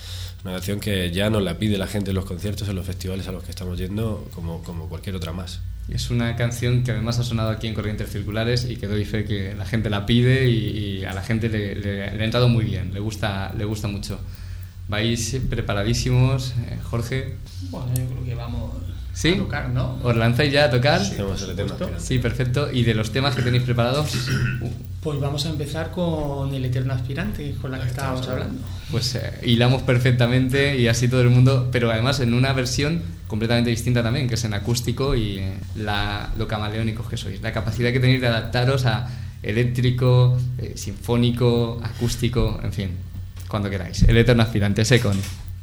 Speaker 15: Una canción que ya nos la pide la gente en los conciertos, en los festivales a los que estamos yendo, como cualquier otra más.
Speaker 2: Es una canción que además ha sonado aquí en Corrientes Circulares y que doy fe que la gente la pide y a la gente le ha entrado muy bien, le gusta mucho. ¿Vais preparadísimos, Jorge?
Speaker 16: Bueno, yo creo que vamos
Speaker 2: ¿sí?
Speaker 16: a tocar, ¿no?
Speaker 2: ¿Os lanzáis ya a tocar?
Speaker 15: Sí,
Speaker 2: sí, perfecto. ¿Y de los temas que tenéis preparados?
Speaker 16: Pues vamos a empezar con El Eterno Aspirante, con la que estábamos hablando.
Speaker 2: Pues hilamos perfectamente y así todo el mundo, pero además en una versión completamente distinta también, que es en acústico y lo camaleónicos que sois. La capacidad que tenéis de adaptaros a eléctrico, sinfónico, acústico, en fin, cuando queráis. El Eterno Aspirante, Second.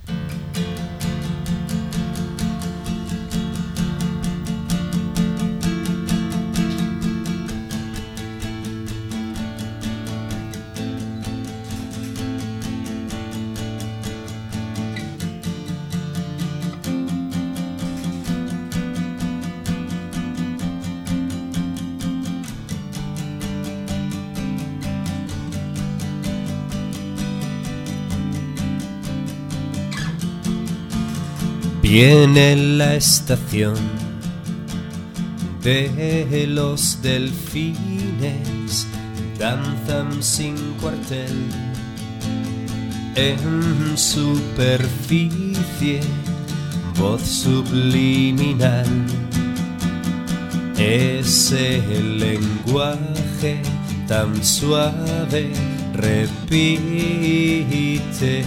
Speaker 17: Viene la estación de los delfines, danzan sin cuartel en superficie, voz subliminal, ese lenguaje tan suave repite.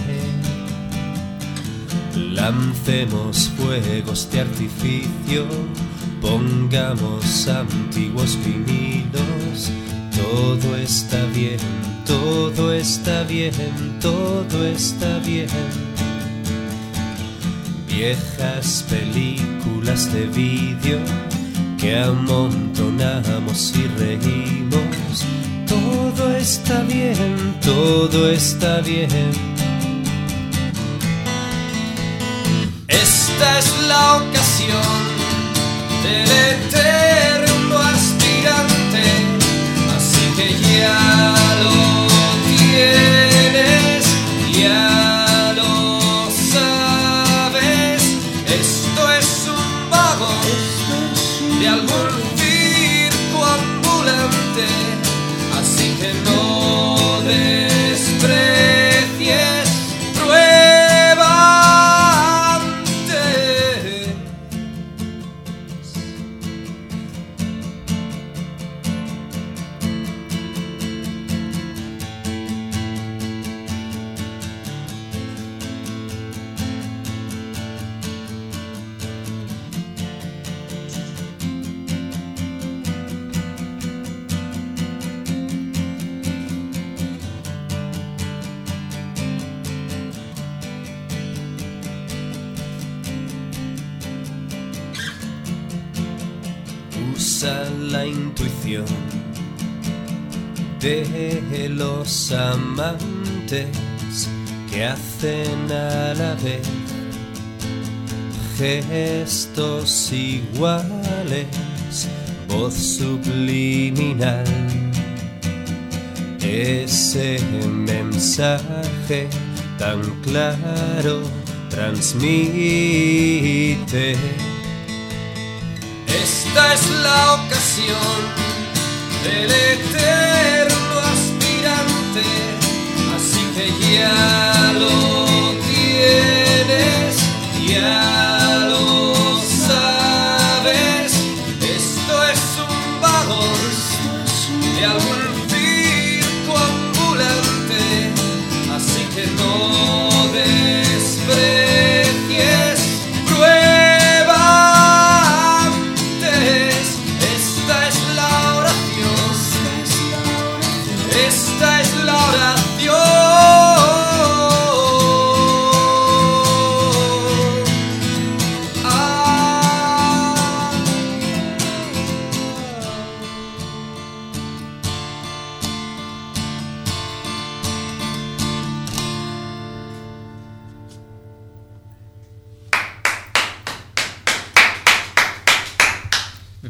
Speaker 17: Lancemos fuegos de artificio, pongamos antiguos vinilos. Todo está bien, todo está bien, todo está bien. Viejas películas de vídeo que amontonamos y reímos. Todo está bien, todo está bien. Esta es la ocasión del eterno aspirante, así que ya lo tienes, ya lo sabes. Esto es un vago de algún circo ambulante, así que no desprecies, prueba. Usa la intuición de los amantes que hacen a la vez gestos iguales, voz subliminal, ese mensaje tan claro transmite. Esta es la ocasión del eterno aspirante, así que ya lo tienes, ya lo sabes. Esto es un vagón de algún circo ambulante, así que no desprecies, prueba. Esta es la oración.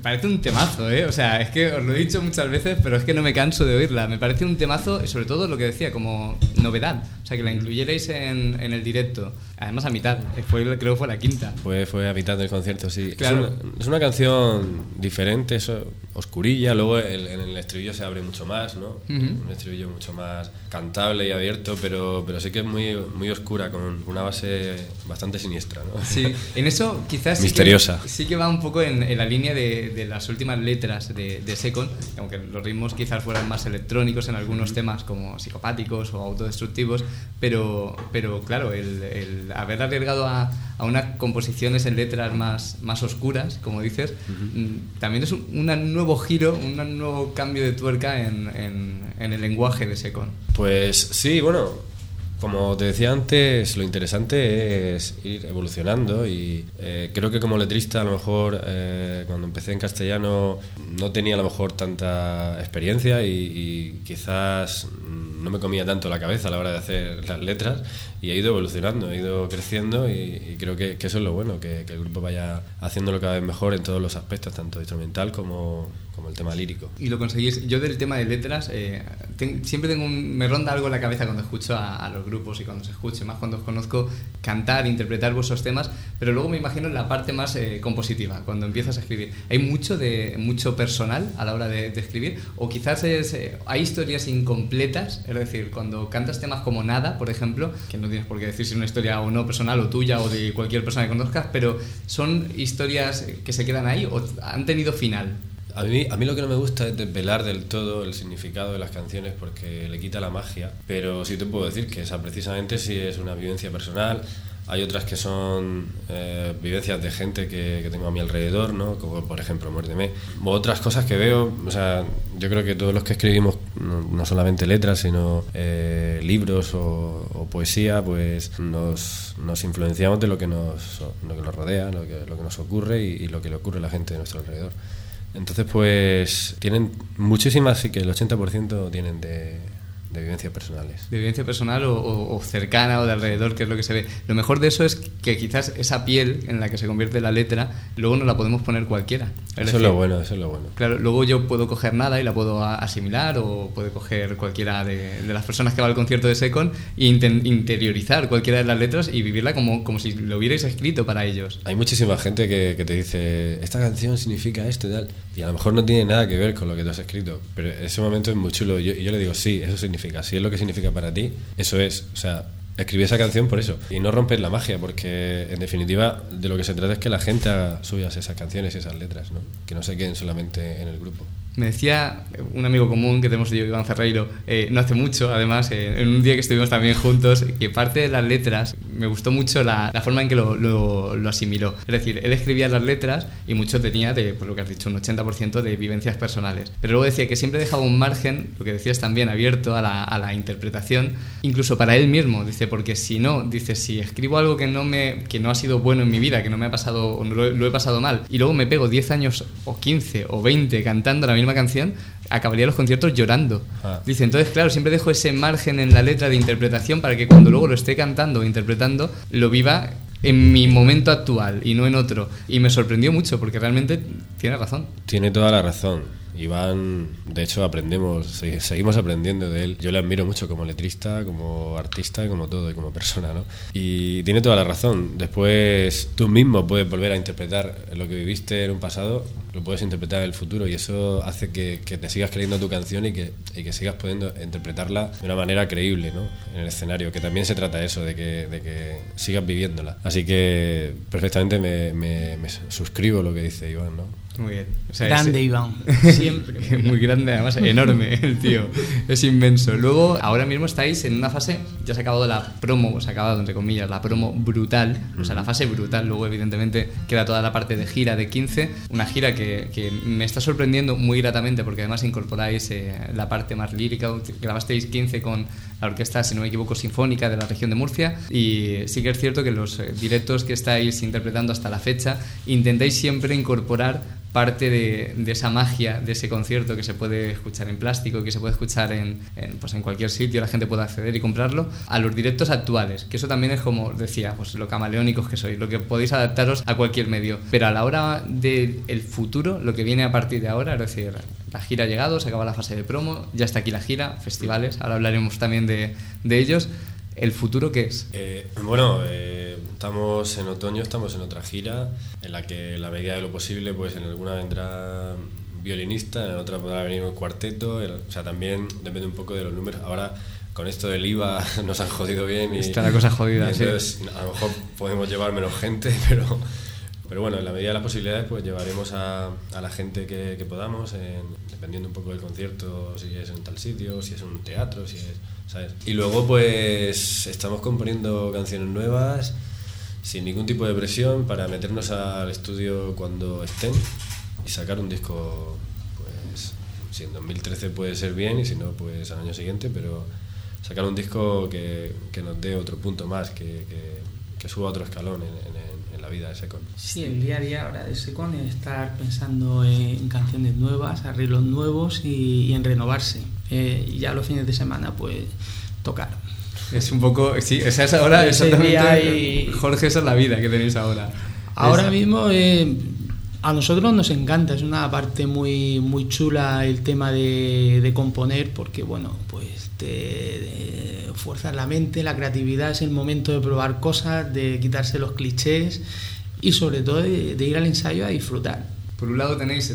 Speaker 2: parece un temazo, ¿eh? O sea, es que os lo he dicho muchas veces, pero es que no me canso de oírla. Me parece un temazo, y sobre todo lo que decía, como novedad. O sea, que la incluyerais en el directo. Además a mitad, creo que fue la quinta.
Speaker 15: Fue a mitad del concierto, sí.
Speaker 2: Claro.
Speaker 15: Es una canción diferente, oscurilla, luego en el estribillo se abre mucho más, ¿no? Un estribillo mucho más cantable y abierto, pero sí que es muy, muy oscura, con una base bastante siniestra, ¿no?
Speaker 2: Sí, en eso quizás
Speaker 15: misteriosa.
Speaker 2: Sí que va un poco en la línea de las últimas letras de Secon, aunque los ritmos quizás fueran más electrónicos en algunos temas como psicopáticos o autodestructivos, pero claro, el haber arriesgado a unas composiciones en letras más oscuras, como dices, también es un nuevo giro, un nuevo cambio de tuerca en el lenguaje de Secon.
Speaker 15: Pues sí, bueno, como te decía antes, lo interesante es ir evolucionando y creo que como letrista a lo mejor cuando empecé en castellano no tenía a lo mejor tanta experiencia y quizás no me comía tanto la cabeza a la hora de hacer las letras, y he ido evolucionando, he ido creciendo y creo que eso es lo bueno, que el grupo vaya haciéndolo cada vez mejor en todos los aspectos, tanto instrumental como el tema lírico.
Speaker 2: Y lo conseguís. Yo del tema de letras siempre me ronda algo en la cabeza cuando escucho a los grupos y cuando os escucho, más cuando os conozco cantar, interpretar vuestros temas, pero luego me imagino en la parte más compositiva, cuando empiezas a escribir. ¿Hay mucho personal a la hora de escribir? ¿O quizás hay historias incompletas? Es decir, cuando cantas temas como Nada, por ejemplo, que no tienes por qué decir si es una historia o no personal o tuya o de cualquier persona que conozcas, pero ¿son historias que se quedan ahí o han tenido final?
Speaker 15: A mí lo que no me gusta es desvelar del todo el significado de las canciones porque le quita la magia, pero sí te puedo decir que esa precisamente sí es una vivencia personal. Hay otras que son vivencias de gente que tengo a mi alrededor, ¿no? Como por ejemplo Muérdeme. O otras cosas que veo, o sea, yo creo que todos los que escribimos, no solamente letras, sino libros o poesía, pues nos influenciamos de lo que nos rodea, lo que nos ocurre y lo que le ocurre a la gente de nuestro alrededor. Entonces, pues, tienen muchísimas, sí que el 80% tienen de vivencias personales.
Speaker 2: De vivencia personal o cercana o de alrededor, que es lo que se ve. Lo mejor de eso es que quizás esa piel en la que se convierte la letra, luego no la podemos poner cualquiera.
Speaker 15: Eso es lo bueno.
Speaker 2: Claro, luego yo puedo coger Nada y la puedo asimilar, o puede coger cualquiera de las personas que va al concierto de Secon e interiorizar cualquiera de las letras y vivirla como si lo hubierais escrito para ellos.
Speaker 15: Hay muchísima gente que te dice, esta canción significa esto y tal, y a lo mejor no tiene nada que ver con lo que tú has escrito, pero ese momento es muy chulo. Yo le digo, sí, eso significa. Si es lo que significa para ti, eso es. O sea, escribí esa canción por eso. Y no romper la magia, porque en definitiva de lo que se trata es que la gente haga suyas esas canciones y esas letras, ¿no? Que no se queden solamente en el grupo.
Speaker 2: Me decía un amigo común que tenemos yo, Iván Ferreiro, no hace mucho, además, en un día que estuvimos también juntos, que parte de las letras me gustó mucho la forma en que lo asimiló. Es decir, él escribía las letras y mucho tenía, por lo que has dicho, un 80% de vivencias personales. Pero luego decía que siempre dejaba un margen, lo que decías también, abierto a la interpretación, incluso para él mismo. Dice, porque si escribo algo que no ha sido bueno en mi vida, que no me ha pasado, o no lo he pasado mal, y luego me pego 10 años o 15 o 20 cantando la misma canción, acabaría los conciertos llorando. Dice, entonces claro, siempre dejo ese margen en la letra de interpretación para que cuando luego lo esté cantando o interpretando, lo viva en mi momento actual y no en otro. Y me sorprendió mucho porque realmente tiene razón.
Speaker 15: Tiene toda la razón. Iván, de hecho, seguimos aprendiendo de él. Yo le admiro mucho como letrista, como artista, como todo, y como persona, ¿no? Y tiene toda la razón. Después tú mismo puedes volver a interpretar lo que viviste en un pasado, lo puedes interpretar en el futuro, y eso hace que te sigas creyendo tu canción y que sigas pudiendo interpretarla de una manera creíble, ¿no? En el escenario, que también se trata de eso, de que sigas viviéndola. Así que perfectamente me suscribo lo que dice Iván, ¿no?
Speaker 2: Muy bien. O sea,
Speaker 16: grande Iván, siempre.
Speaker 2: Muy grande, además enorme el tío, es inmenso. Luego, ahora mismo estáis en una fase, ya se ha acabado la promo, entre comillas, la promo brutal, o sea, la fase brutal. Luego evidentemente queda toda la parte de gira de 15, una gira que me está sorprendiendo muy gratamente, porque además incorporáis la parte más lírica. Grabasteis 15 con la orquesta, si no me equivoco, sinfónica de la región de Murcia, y sí que es cierto que los directos que estáis interpretando hasta la fecha intentáis siempre incorporar parte de esa magia de ese concierto que se puede escuchar en plástico, que se puede escuchar en cualquier sitio, la gente puede acceder y comprarlo, a los directos actuales, que eso también es, como decía, pues lo camaleónicos que sois, lo que podéis adaptaros a cualquier medio. Pero a la hora del futuro, lo que viene a partir de ahora, es decir, la gira ha llegado, se acaba la fase de promo, ya está aquí la gira, festivales, ahora hablaremos también de ellos. ¿El futuro qué es?
Speaker 15: Estamos en otoño, estamos en otra gira en la que, en la medida de lo posible, pues en alguna vendrá violinista, en otra podrá venir un cuarteto, o sea, también depende un poco de los números. Ahora, con esto del IVA nos han jodido bien y
Speaker 2: está la cosa jodida,
Speaker 15: entonces, sí. A lo mejor podemos llevar menos gente, pero bueno, en la medida de las posibilidades, pues llevaremos a la gente que podamos, dependiendo un poco del concierto, si es en tal sitio, si es en un teatro, si es, ¿sabes? Y luego, pues estamos componiendo canciones nuevas sin ningún tipo de presión para meternos al estudio cuando estén y sacar un disco, pues si en 2013 puede ser bien y si no, pues al año siguiente, pero sacar un disco que nos dé otro punto más, que suba otro escalón en la vida de Secon.
Speaker 16: Sí, el día a día ahora de Secon es estar pensando en canciones nuevas, arreglos nuevos y en renovarse. Y ya los fines de semana, pues tocar.
Speaker 2: Es un poco, sí, esa es ahora exactamente, Jorge, esa es la vida que tenéis ahora.
Speaker 16: Ahora mismo a nosotros nos encanta, es una parte muy, muy chula el tema de componer, porque bueno, pues te fuerzas la mente, la creatividad, es el momento de probar cosas, de quitarse los clichés y sobre todo de ir al ensayo a disfrutar.
Speaker 2: Por un lado tenéis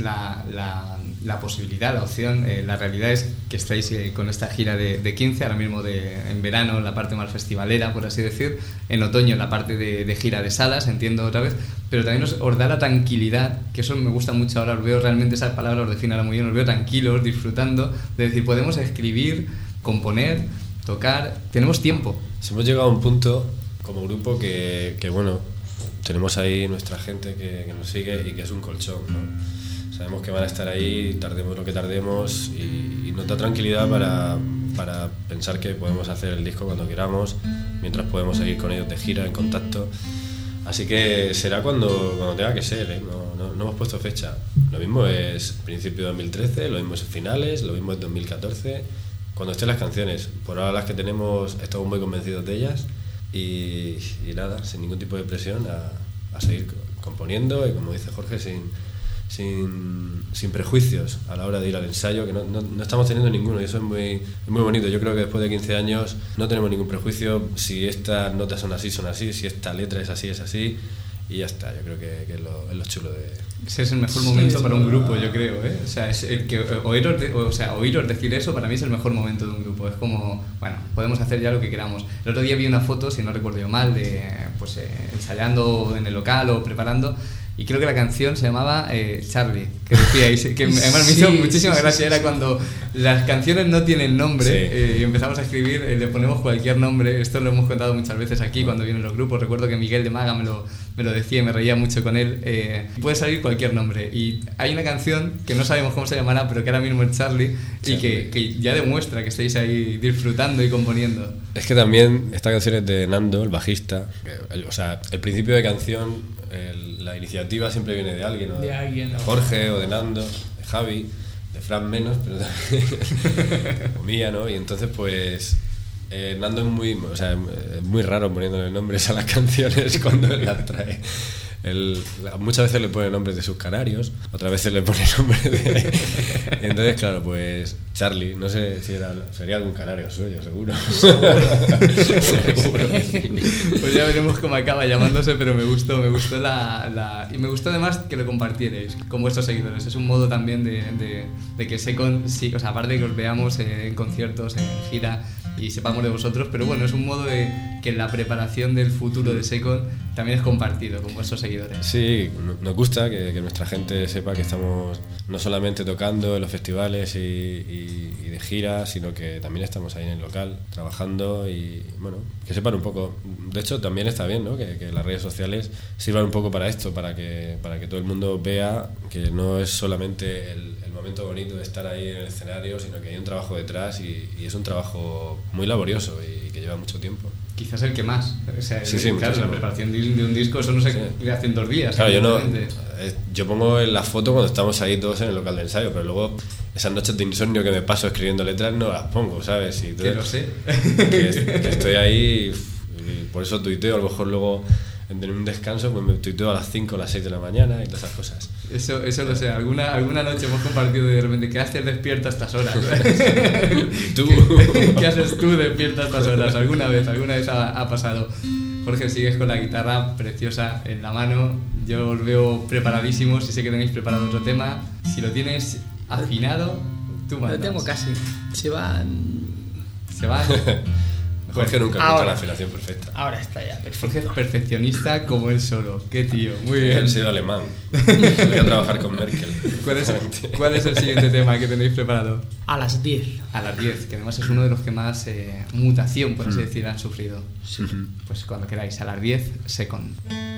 Speaker 2: la posibilidad, la opción, la realidad es que estáis con esta gira de 15, ahora mismo en verano la parte más festivalera, por así decir, en otoño la parte de gira de salas, entiendo otra vez, pero también os da la tranquilidad, que eso me gusta mucho ahora, os veo realmente, esas palabras os definen ahora muy bien, os veo tranquilos, disfrutando, de decir, podemos escribir, componer, tocar, tenemos tiempo.
Speaker 15: Hemos llegado a un punto como grupo que bueno, tenemos ahí nuestra gente que nos sigue y que es un colchón, ¿no? Sabemos que van a estar ahí, tardemos lo que tardemos y nos da tranquilidad para pensar que podemos hacer el disco cuando queramos, mientras podemos seguir con ellos de gira, en contacto. Así que será cuando tenga que ser, ¿eh? No hemos puesto fecha. Lo mismo es principio de 2013, lo mismo es finales, lo mismo es 2014, cuando estén las canciones. Por ahora las que tenemos estamos muy convencidos de ellas. Y nada, sin ningún tipo de presión a seguir componiendo y, como dice Jorge, sin prejuicios a la hora de ir al ensayo, que no estamos teniendo ninguno, y eso es muy bonito. Yo creo que después de 15 años no tenemos ningún prejuicio. Si estas notas son así, si esta letra es así, y ya está. Yo creo que es lo chulo de...
Speaker 2: Ese es el mejor momento para un grupo, yo creo, ¿eh? O sea, es el que oíros decir eso para mí es el mejor momento de un grupo. Es como, bueno, podemos hacer ya lo que queramos. El otro día vi una foto, si no recuerdo yo mal, de ensayando en el local o preparando, y creo que la canción se llamaba Charlie, que decíais, que además me hizo muchísima gracia. Era cuando las canciones no tienen nombre, y empezamos a escribir, le ponemos cualquier nombre. Esto lo hemos contado muchas veces aquí cuando vienen los grupos. Recuerdo que Miguel de Maga me lo decía y me reía mucho con él. Puede salir cualquier nombre, y hay una canción que no sabemos cómo se llamará, pero que ahora mismo es Charlie, y que ya demuestra que estáis ahí disfrutando y componiendo.
Speaker 15: Es que también esta canción es de Nando, el bajista. El principio de canción, la iniciativa siempre viene de alguien, ¿no?
Speaker 16: De alguien, ¿no?
Speaker 15: Jorge o de Nando, de Javi, de Fran menos, pero también o mía, ¿no? Y entonces pues Nando es muy raro poniéndole nombres a las canciones cuando él las trae. Muchas veces le pone nombres de sus canarios, otras veces le pone nombres de... Y entonces, claro, pues Charlie, no sé si sería algún canario suyo, seguro.
Speaker 2: Seguro. Pues ya veremos cómo acaba llamándose, pero me gustó y me gustó además que lo compartierais con vuestros seguidores. Es un modo también de que Secon, sí, o sea, aparte de que os veamos en conciertos, en gira, y sepamos de vosotros, pero bueno, es un modo de que la preparación del futuro de Secon también es compartido con vuestros seguidores.
Speaker 15: Sí, nos gusta que nuestra gente sepa que estamos no solamente tocando en los festivales y de gira, sino que también estamos ahí en el local trabajando, y bueno, que sepan un poco. De hecho, también está bien, ¿no? Que las redes sociales sirvan un poco para esto, para que todo el mundo vea que no es solamente el momento bonito de estar ahí en el escenario, sino que hay un trabajo detrás, y es un trabajo muy laborioso y que lleva mucho tiempo.
Speaker 2: quizás el que más. O sea,
Speaker 15: Sí,
Speaker 2: claro,
Speaker 15: muchísimo.
Speaker 2: la preparación de un disco, eso no se hace en 2 días.
Speaker 15: Claro, yo pongo en la foto cuando estamos ahí todos en el local de ensayo, pero luego esas noches de insomnio que me paso escribiendo letras no las pongo, ¿sabes? Y
Speaker 2: que lo sé.
Speaker 15: Que estoy ahí, y por eso tuiteo, a lo mejor luego en un descanso pues me tuiteo a las 5 o las 6 de la mañana y todas esas cosas.
Speaker 2: Eso lo sé, alguna noche hemos compartido de repente, ¿qué haces despierto a estas horas?
Speaker 15: ¿Y tú?
Speaker 2: ¿Qué haces tú despierto a estas horas? Alguna vez ha pasado. Jorge, sigues con la guitarra preciosa en la mano, yo os veo preparadísimos y sé que tenéis preparado otro tema. Si lo tienes afinado, tú mandas.
Speaker 16: Lo tengo casi, se va.
Speaker 15: Jorge nunca encuentra la afinación perfecta.
Speaker 16: Ahora está ya, perfecto.
Speaker 2: Jorge es perfeccionista como él solo. Qué tío, muy bien.
Speaker 15: Él ha sido alemán. Voy a trabajar con Merkel.
Speaker 2: ¿Cuál es el siguiente tema que tenéis preparado?
Speaker 16: A las 10.
Speaker 2: A las 10, que además es uno de los que más mutación, por así decir, han sufrido.
Speaker 15: Sí.
Speaker 2: Pues cuando queráis, a las 10, Second.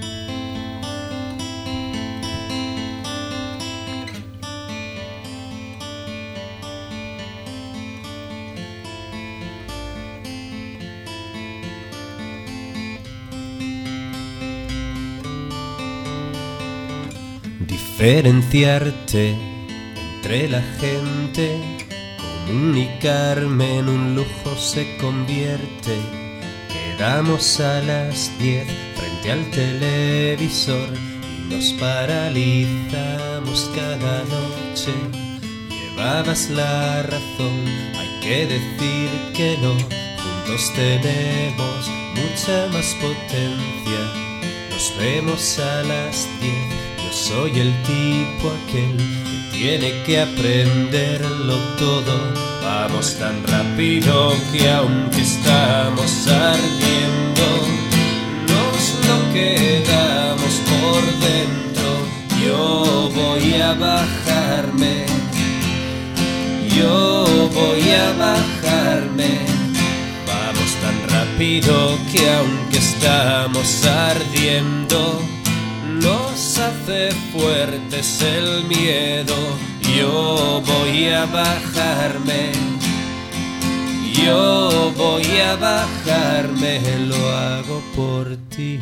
Speaker 18: Diferenciarte entre la gente, comunicarme en un lujo se convierte. Quedamos a las 10 frente al televisor y nos paralizamos cada noche. Llevabas la razón, hay que decir que no. Juntos tenemos mucha más potencia. Nos vemos a las 10. Soy el tipo aquel que tiene que aprenderlo todo. Vamos tan rápido que aunque estamos ardiendo, nos lo quedamos por dentro. Yo voy a bajarme, yo voy a bajarme. Vamos tan rápido que aunque estamos ardiendo, nos hace fuertes el miedo. Yo voy a bajarme, yo voy a bajarme, lo hago por ti.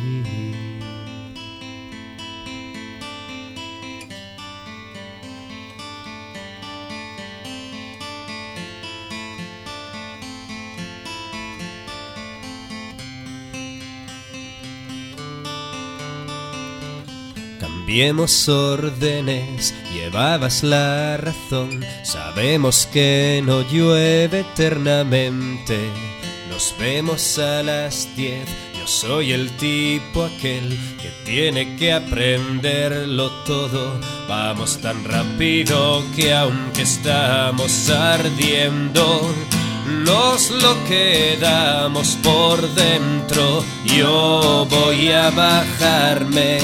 Speaker 18: Cambiemos órdenes, llevabas la razón. Sabemos que no llueve eternamente. Nos vemos a las 10. Yo soy el tipo aquel que tiene que aprenderlo todo. Vamos tan rápido que aunque estamos ardiendo, nos lo quedamos por dentro. Yo voy a bajarme,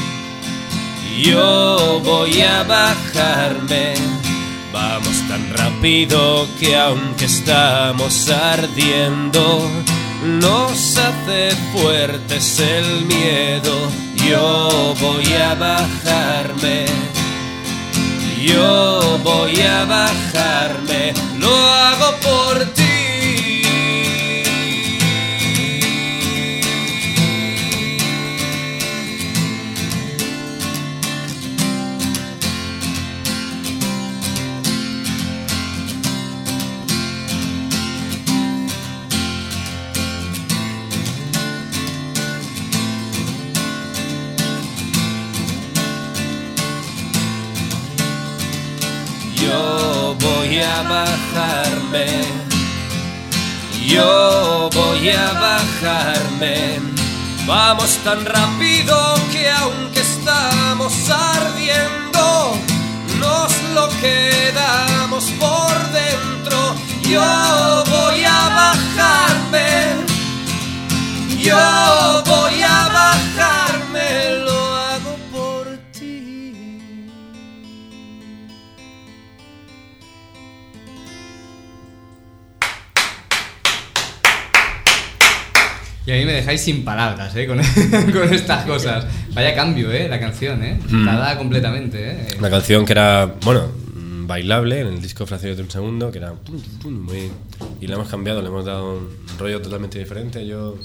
Speaker 18: yo voy a bajarme. Vamos tan rápido que aunque estamos ardiendo, nos hace fuertes el miedo. Yo voy a bajarme, yo voy a bajarme, lo hago por ti. Yo voy a bajarme, yo voy a bajarme. Vamos tan rápido que aunque estamos ardiendo, nos lo quedamos por dentro. Yo voy a bajarme, yo voy a bajarme, lo hago por ti.
Speaker 2: Y a mí me dejáis sin palabras, con estas cosas. Vaya cambio, la canción, Dada completamente,
Speaker 15: Una canción que era, bueno, bailable en el disco Fracciones de un Segundo, que era muy... Y la hemos cambiado, le hemos dado un rollo totalmente diferente. Yo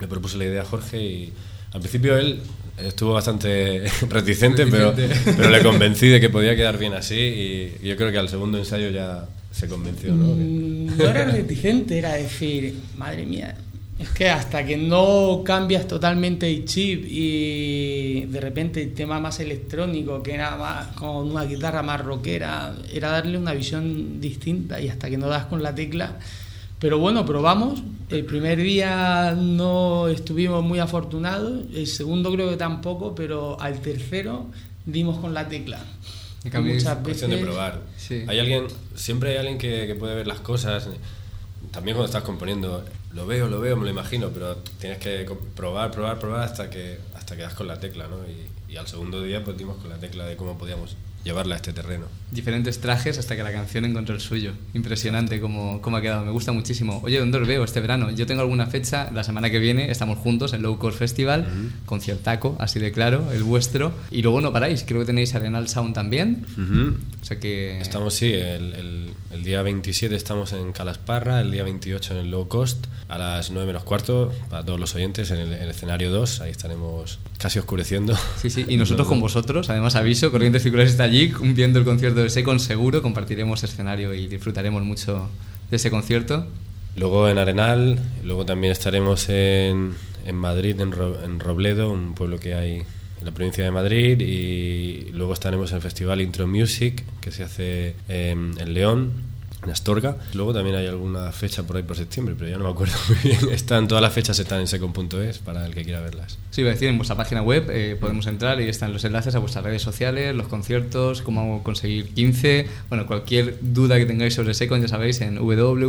Speaker 15: le propuse la idea a Jorge y al principio él estuvo bastante reticente. Pero le convencí de que podía quedar bien así y yo creo que al segundo ensayo ya se convenció, ¿no?
Speaker 16: No era reticente, era decir, madre mía, es que hasta que no cambias totalmente el chip y de repente el tema más electrónico, que era más, con una guitarra más rockera, era darle una visión distinta y hasta que no das con la tecla. Pero bueno, probamos. El primer día no estuvimos muy afortunados, el segundo creo que tampoco, pero al tercero dimos con la tecla.
Speaker 15: Muchas veces de probar. Sí. Siempre hay alguien que puede ver las cosas. También cuando estás componiendo, lo veo, me lo imagino, pero tienes que probar hasta que das con la tecla, ¿no? Y al segundo día pues dimos con la tecla de cómo podíamos llevarla a este terreno.
Speaker 2: Diferentes trajes hasta que la canción encontró el suyo. Impresionante cómo ha quedado, me gusta muchísimo. Oye, ¿dónde os veo este verano? Yo tengo alguna fecha, la semana que viene estamos juntos en Low Cost Festival, conciertaco, así de claro, el vuestro, y luego no paráis, creo que tenéis Arenal Sound también. O sea que...
Speaker 15: Estamos, sí, el día 27 estamos en Calasparra, el día 28 en el Low Cost, a las 9 menos cuarto, para todos los oyentes, en el escenario 2, ahí estaremos casi oscureciendo.
Speaker 2: Sí, y nosotros con vosotros, además aviso, Corrientes Circulares está allí, viendo el concierto de Secon seguro, compartiremos escenario y disfrutaremos mucho de ese concierto.
Speaker 15: Luego en Arenal, luego también estaremos en Madrid, en Robledo, un pueblo que hay en la provincia de Madrid, y luego estaremos en el Festival Intro Music, que se hace en León, en Astorga. Luego también hay alguna fecha por ahí por septiembre, pero ya no me acuerdo muy bien. Todas las fechas están en secon.es para el que quiera verlas.
Speaker 2: Sí, iba a decir, en vuestra página web podemos entrar y están los enlaces a vuestras redes sociales, los conciertos, cómo conseguir 15, bueno, cualquier duda que tengáis sobre Secon, ya sabéis, en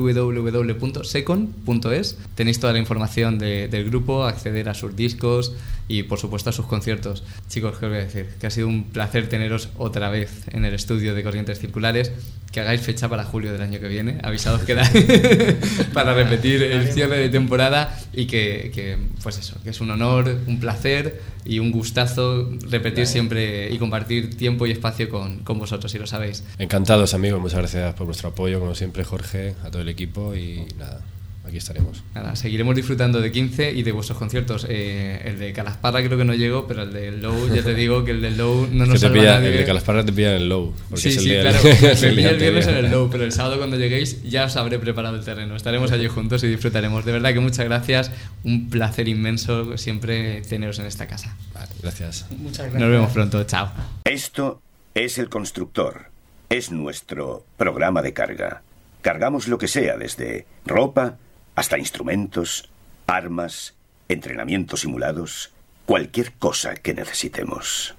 Speaker 2: www.secon.es tenéis toda la información del grupo, acceder a sus discos y por supuesto a sus conciertos. Chicos, ¿qué os voy a decir? Que ha sido un placer teneros otra vez en el estudio de Corrientes Circulares, que hagáis fecha para julio del año que viene, avisados queda para repetir el cierre de temporada y que pues eso, que es un honor, un placer y un gustazo repetir siempre y compartir tiempo y espacio con vosotros, si lo sabéis.
Speaker 15: Encantados, amigos, muchas gracias por vuestro apoyo, como siempre, Jorge, a todo el equipo y nada, aquí estaremos.
Speaker 2: Nada, seguiremos disfrutando de 15 y de vuestros conciertos. El de Calasparra creo que no llegó, pero el del Low, ya te digo que el del Low no nos salva nadie.
Speaker 15: El de Calasparra te pilla en el Low.
Speaker 2: Sí, es el día claro, me pilla el viernes en el Low, pero el sábado cuando lleguéis ya os habré preparado el terreno. Estaremos allí juntos y disfrutaremos. De verdad que muchas gracias, un placer inmenso siempre teneros en esta casa.
Speaker 15: Vale, gracias.
Speaker 16: Muchas gracias.
Speaker 2: Nos vemos pronto, chao.
Speaker 19: Esto es El Constructor. Es nuestro programa de carga. Cargamos lo que sea, desde ropa hasta instrumentos, armas, entrenamientos simulados, cualquier cosa que necesitemos.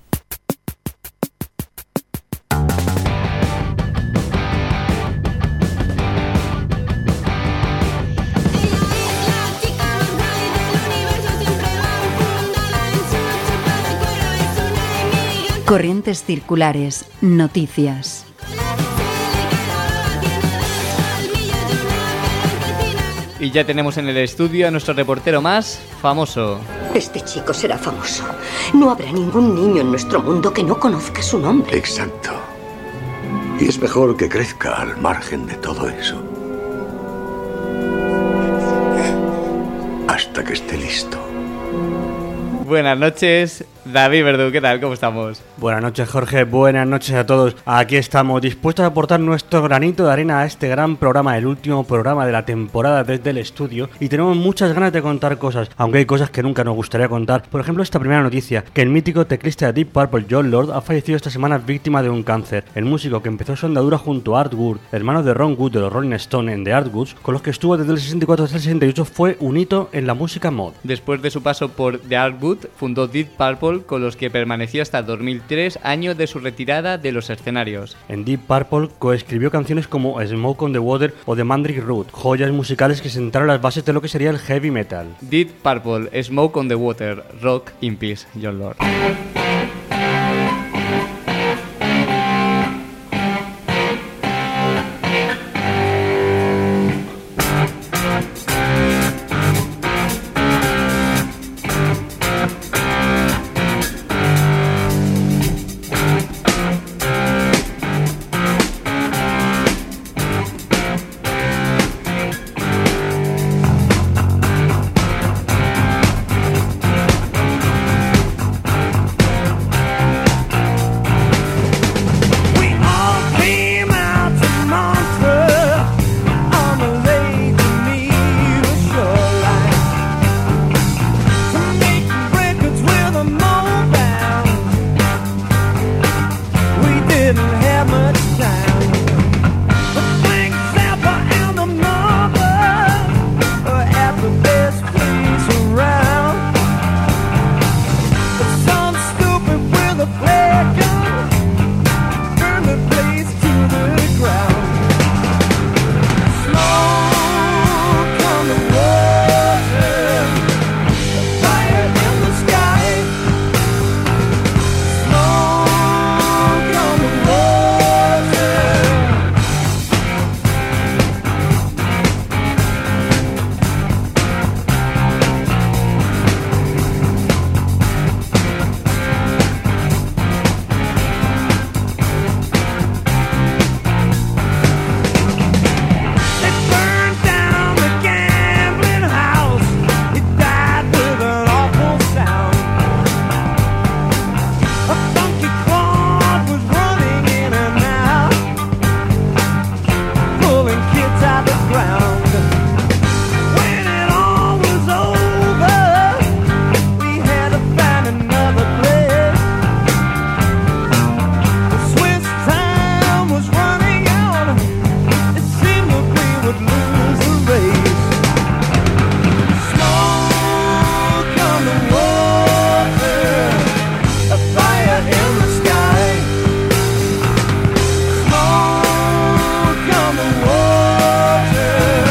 Speaker 14: Corrientes Circulares, noticias.
Speaker 2: Y ya tenemos en el estudio a nuestro reportero más famoso.
Speaker 20: Este chico será famoso. No habrá ningún niño en nuestro mundo que no conozca su nombre.
Speaker 21: Exacto. Y es mejor que crezca al margen de todo eso. Hasta que esté listo.
Speaker 2: Buenas noches, David Verdú, ¿qué tal? ¿Cómo estamos?
Speaker 22: Buenas noches, Jorge, buenas noches a todos. Aquí estamos, dispuestos a aportar nuestro granito de arena a este gran programa, el último programa de la temporada desde el estudio, y tenemos muchas ganas de contar cosas, aunque hay cosas que nunca nos gustaría contar. Por ejemplo, esta primera noticia, que el mítico teclista de Deep Purple, Jon Lord, ha fallecido esta semana víctima de un cáncer. El músico, que empezó su andadura junto a Art Wood, hermano de Ron Wood de los Rolling Stones en The Art Woods, con los que estuvo desde el 64 hasta el 68, fue un hito en la música mod.
Speaker 2: Después de su paso por The Art Wood, fundó Deep Purple, con los que permaneció hasta 2003, año de su retirada de los escenarios.
Speaker 22: En Deep Purple coescribió canciones como Smoke on the Water o The Mandrake Root, joyas musicales que sentaron las bases de lo que sería el heavy metal.
Speaker 2: Deep Purple, Smoke on the Water, Rock in Peace, Jon Lord.
Speaker 17: ground. When it all was over, we had to find another place. The Swiss time was running out. It seemed that we would lose the race. Smoke on the water, a fire in the sky. Smoke on the water.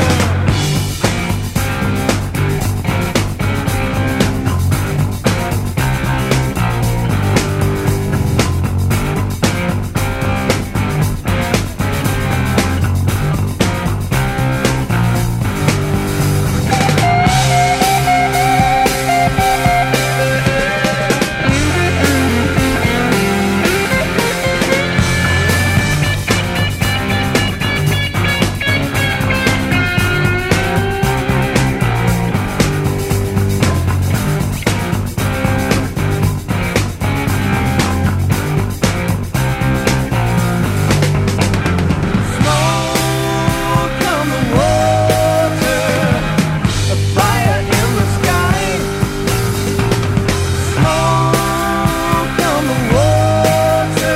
Speaker 17: Smoke on the water, a fire in the sky. Smoke on the water.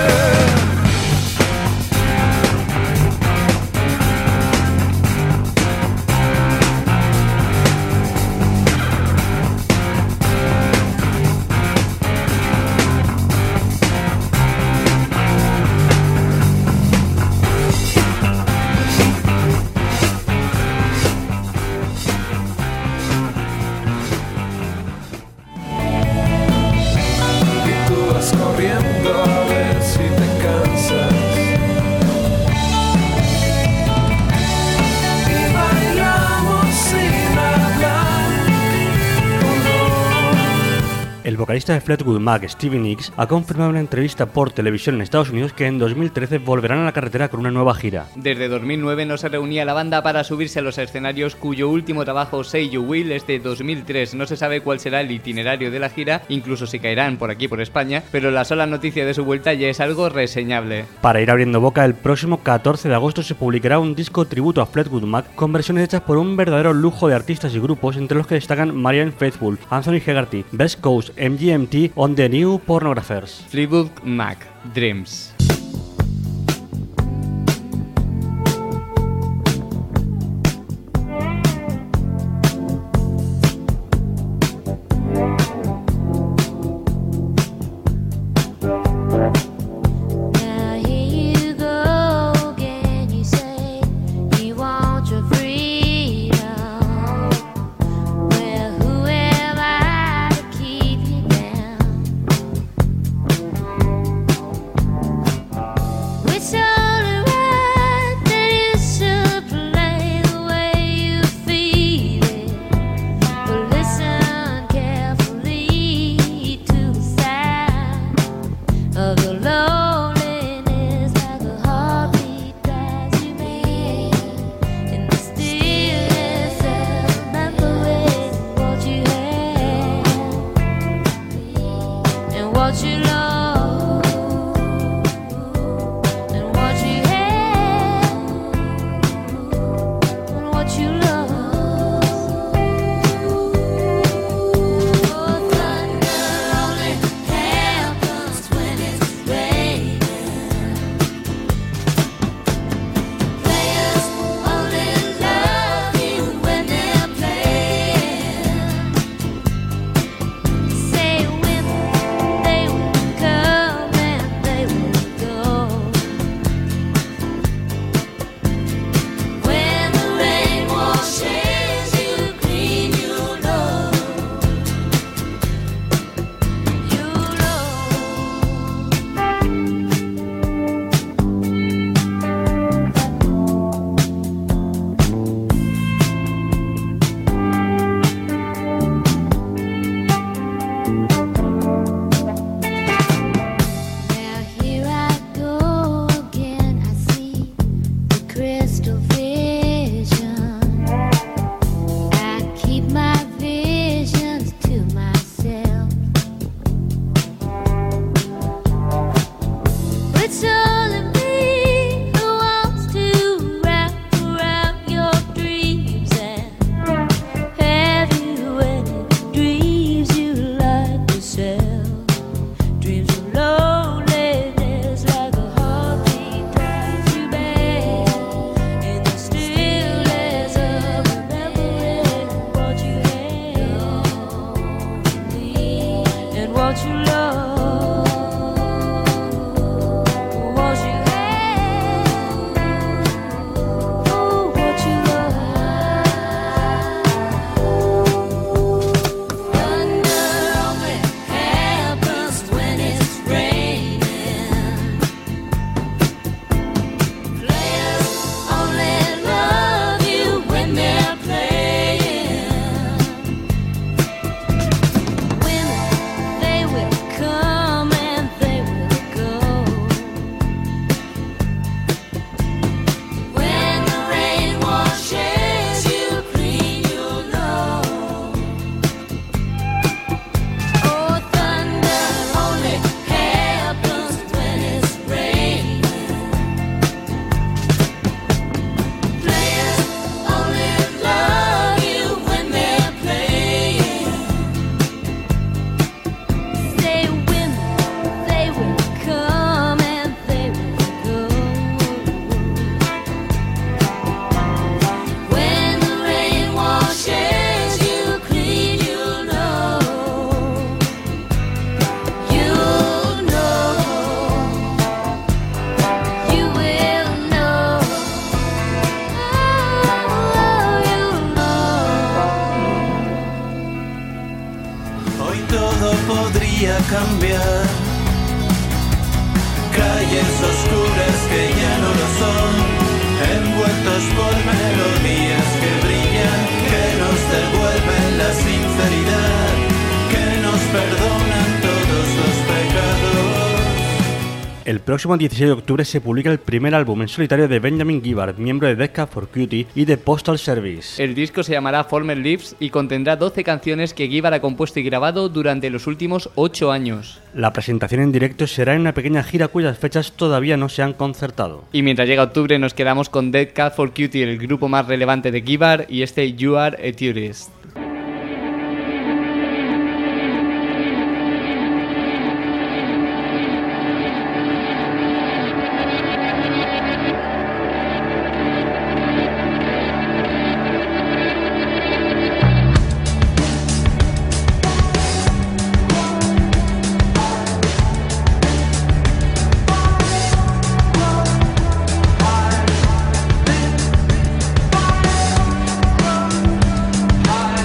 Speaker 17: Y tú vas corriendo a ver si te cansas. Y bailamos sin hablar.
Speaker 22: El vocalista de Fleetwood Mac, Stevie Nicks, ha confirmado en una entrevista por televisión en Estados Unidos que en 2013 volverán a la carretera con una nueva gira.
Speaker 2: Desde 2009 no se reunía la banda para subirse a los escenarios, cuyo último trabajo, Say You Will, es de 2003. No se sabe cuál será el itinerario de la gira, incluso si caerán por aquí por España, pero la sola noticia de su vuelta ya es algo reseñable.
Speaker 22: Para ir abriendo boca, el próximo 14 de agosto se publicará un disco tributo a Fleetwood Mac con versiones hechas por un verdadero lujo de artistas y grupos, entre los que destacan Marianne Faithfull, Anthony Hegarty, Best Coast, MGMT on the New Pornographers.
Speaker 2: Fleetwood Mac, Dreams.
Speaker 3: Now here you go again. You say you want your freedom. Well, who am I to keep you down? It's only right that you should play the way you feel it. But listen carefully to the sound of your loneliness, like a heartbeat drives you mad. In the stillness of remembering what you had and what you lost and what you had and what you lost. Oh, thunder only happens when it's raining. Players only love you when they're playing. Say when they will come and they will go. When the rain washes you clean, you know. You know. Now here I go again. I see the crystal vision. I keep my visions to myself. It's only me who wants to wrap around your dreams.
Speaker 11: podía cambiar. Calles oscuras que ya no lo son, envueltos por melodías que brillan, que nos devuelven la sinceridad, que nos perdonan todos los pecados.
Speaker 22: El próximo 16 de octubre se publica el primer álbum en solitario de Benjamin Gibbard, miembro de Death Cab for Cutie y de Postal Service.
Speaker 2: El disco se llamará Former Lives y contendrá 12 canciones que Gibbard ha compuesto y grabado durante los últimos 8 años.
Speaker 22: La presentación en directo será en una pequeña gira cuyas fechas todavía no se han concertado.
Speaker 2: Y mientras llega octubre nos quedamos con Death Cab for Cutie, el grupo más relevante de Gibbard, y este You Are a Tourist.
Speaker 17: I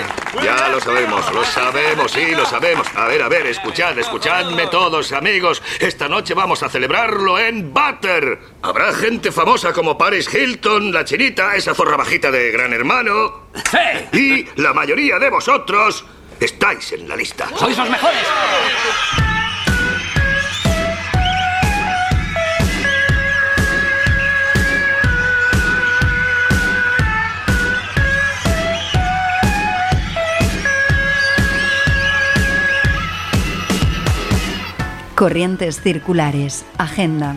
Speaker 21: Ya lo sabemos, sí, lo sabemos. A ver, escuchadme todos, amigos. Esta noche vamos a celebrarlo en Butter. Habrá gente famosa como Paris Hilton, la chinita, esa zorra bajita de Gran Hermano. ¡Sí! Y la mayoría de vosotros estáis en la lista.
Speaker 10: ¡Sois los mejores!
Speaker 14: Corrientes circulares. Agenda.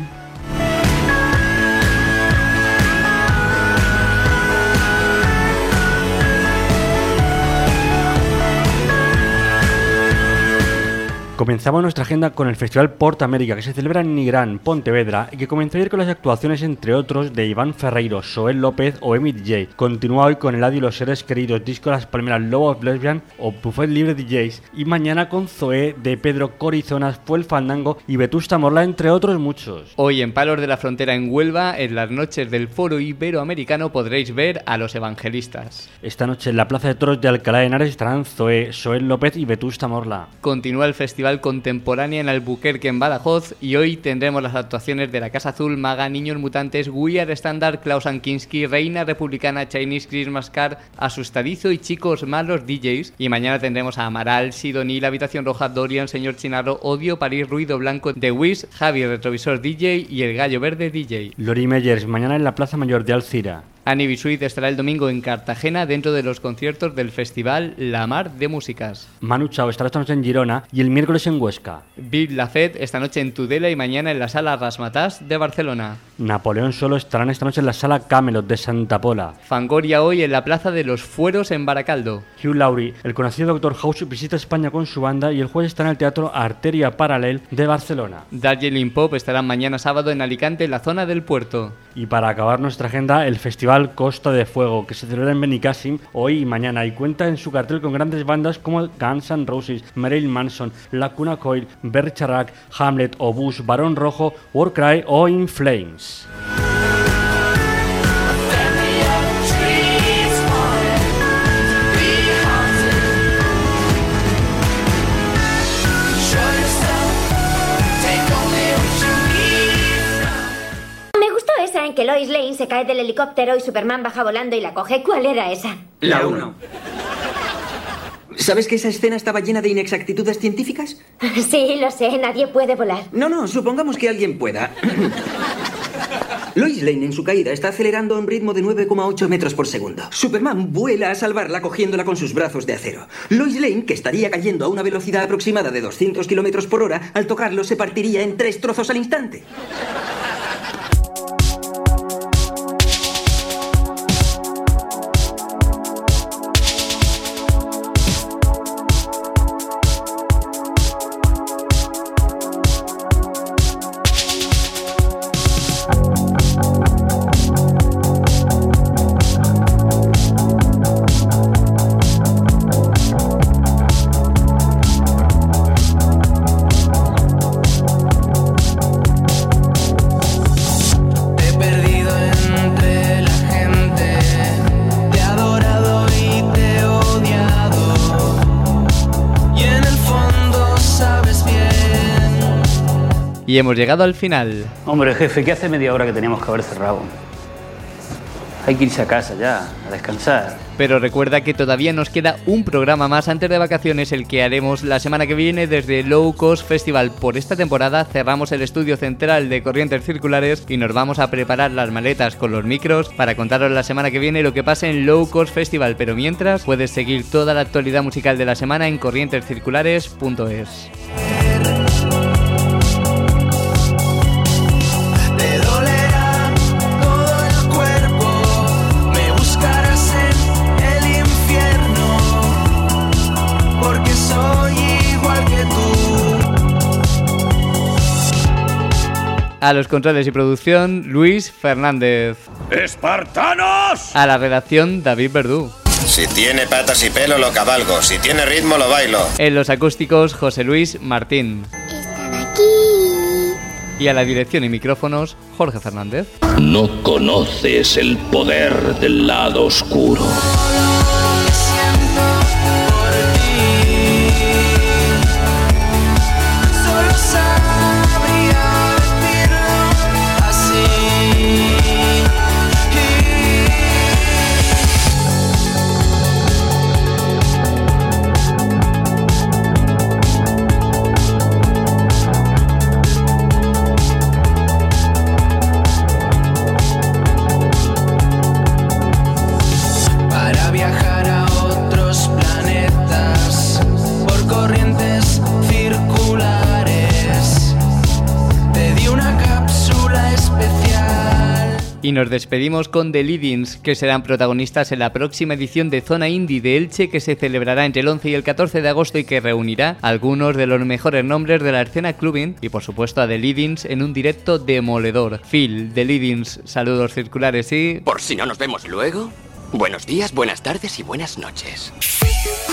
Speaker 22: Comenzamos nuestra agenda con el Festival Port América, que se celebra en Nigrán, Pontevedra, y que comenzó ayer con las actuaciones, entre otros, de Iván Ferreiro, Soel López o Emmett J. Continúa hoy con El Adi y los Seres Queridos, Disco Las Palmeras, Love of Lesbian o Buffet Libre DJs, y mañana con Zoé, de Pedro Corizonas, Fue el Fandango y Vetusta Morla, entre otros muchos.
Speaker 2: Hoy en Palos de la Frontera, en Huelva, en las noches del Foro Iberoamericano, podréis ver a Los Evangelistas.
Speaker 22: Esta noche en la Plaza de Toros de Alcalá de Henares estarán Zoé, Soel López y Vetusta Morla.
Speaker 2: Continúa el Festival Contemporánea en Albuquerque, en Badajoz, y hoy tendremos las actuaciones de La Casa Azul, Maga, Niños Mutantes, We Are Standard, Klaus Kinski, Reina Republicana, Chinese Christmas Car, Asustadizo y Chicos Malos DJs. Y mañana tendremos a Amaral, Sidoní, La Habitación Roja, Dorian, Señor Chinarro, Odio, París, Ruido Blanco, The Wiz, Javi Retrovisor DJ y El Gallo Verde DJ.
Speaker 22: Lori Meyers, mañana en la Plaza Mayor de Alcira.
Speaker 2: Annie Bisuit estará el domingo en Cartagena dentro de los conciertos del festival La Mar de Músicas.
Speaker 22: Manu Chao estará esta noche en Girona y el miércoles en Huesca.
Speaker 2: Bill Lafet esta noche en Tudela y mañana en la Sala Rasmatàs de Barcelona.
Speaker 22: Napoleón Solo estarán esta noche en la Sala Camelot de Santa Pola.
Speaker 2: Fangoria hoy en la Plaza de los Fueros en Baracaldo.
Speaker 22: Hugh Laurie, el conocido Dr. House, visita España con su banda y el jueves estará en el Teatro Arteria Paralel de Barcelona.
Speaker 2: Darjeeling Pop estará mañana sábado en Alicante, en la zona del puerto.
Speaker 22: Y para acabar nuestra agenda, el Festival Costa de Fuego, que se celebra en Benicàssim hoy y mañana, y cuenta en su cartel con grandes bandas como Guns N' Roses, Marilyn Manson, Lacuna Coil, Bergerac, Hamlet, Obús, Barón Rojo, Warcry o In Flames.
Speaker 4: En que Lois Lane se cae del helicóptero y Superman baja volando y la coge. ¿Cuál era esa?
Speaker 5: La 1. ¿Sabes que esa escena estaba llena de inexactitudes científicas?
Speaker 4: Sí, lo sé. Nadie puede volar.
Speaker 5: No, supongamos que alguien pueda. Lois Lane en su caída está acelerando a un ritmo de 9,8 metros por segundo. Superman vuela a salvarla cogiéndola con sus brazos de acero. Lois Lane, que estaría cayendo a una velocidad aproximada de 200 kilómetros por hora, al tocarlo se partiría en 3 trozos al instante.
Speaker 2: Y hemos llegado al final.
Speaker 23: Hombre, jefe, ¿qué hace media hora que teníamos que haber cerrado? Hay que irse a casa ya, a descansar.
Speaker 2: Pero recuerda que todavía nos queda un programa más antes de vacaciones, el que haremos la semana que viene desde Low Cost Festival. Por esta temporada cerramos el estudio central de Corrientes Circulares y nos vamos a preparar las maletas con los micros para contaros la semana que viene lo que pase en Low Cost Festival. Pero mientras, puedes seguir toda la actualidad musical de la semana en corrientescirculares.es. A los controles y producción, Luis Fernández.
Speaker 19: ¡Espartanos!
Speaker 2: A la redacción, David Verdú.
Speaker 24: Si tiene patas y pelo lo cabalgo, si tiene ritmo lo bailo.
Speaker 2: En los acústicos, José Luis Martín.
Speaker 4: Están aquí.
Speaker 2: Y a la dirección y micrófonos, Jorge Fernández.
Speaker 25: No conoces el poder del lado oscuro.
Speaker 9: Siento
Speaker 2: Y nos despedimos con The Leadings, que serán protagonistas en la próxima edición de Zona Indie de Elche, que se celebrará entre el 11 y el 14 de agosto y que reunirá a algunos de los mejores nombres de la escena clubbing y por supuesto a The Leadings en un directo demoledor. Phil, The Leadings, saludos circulares y...
Speaker 1: Por si no nos vemos luego, buenos días, buenas tardes y buenas noches.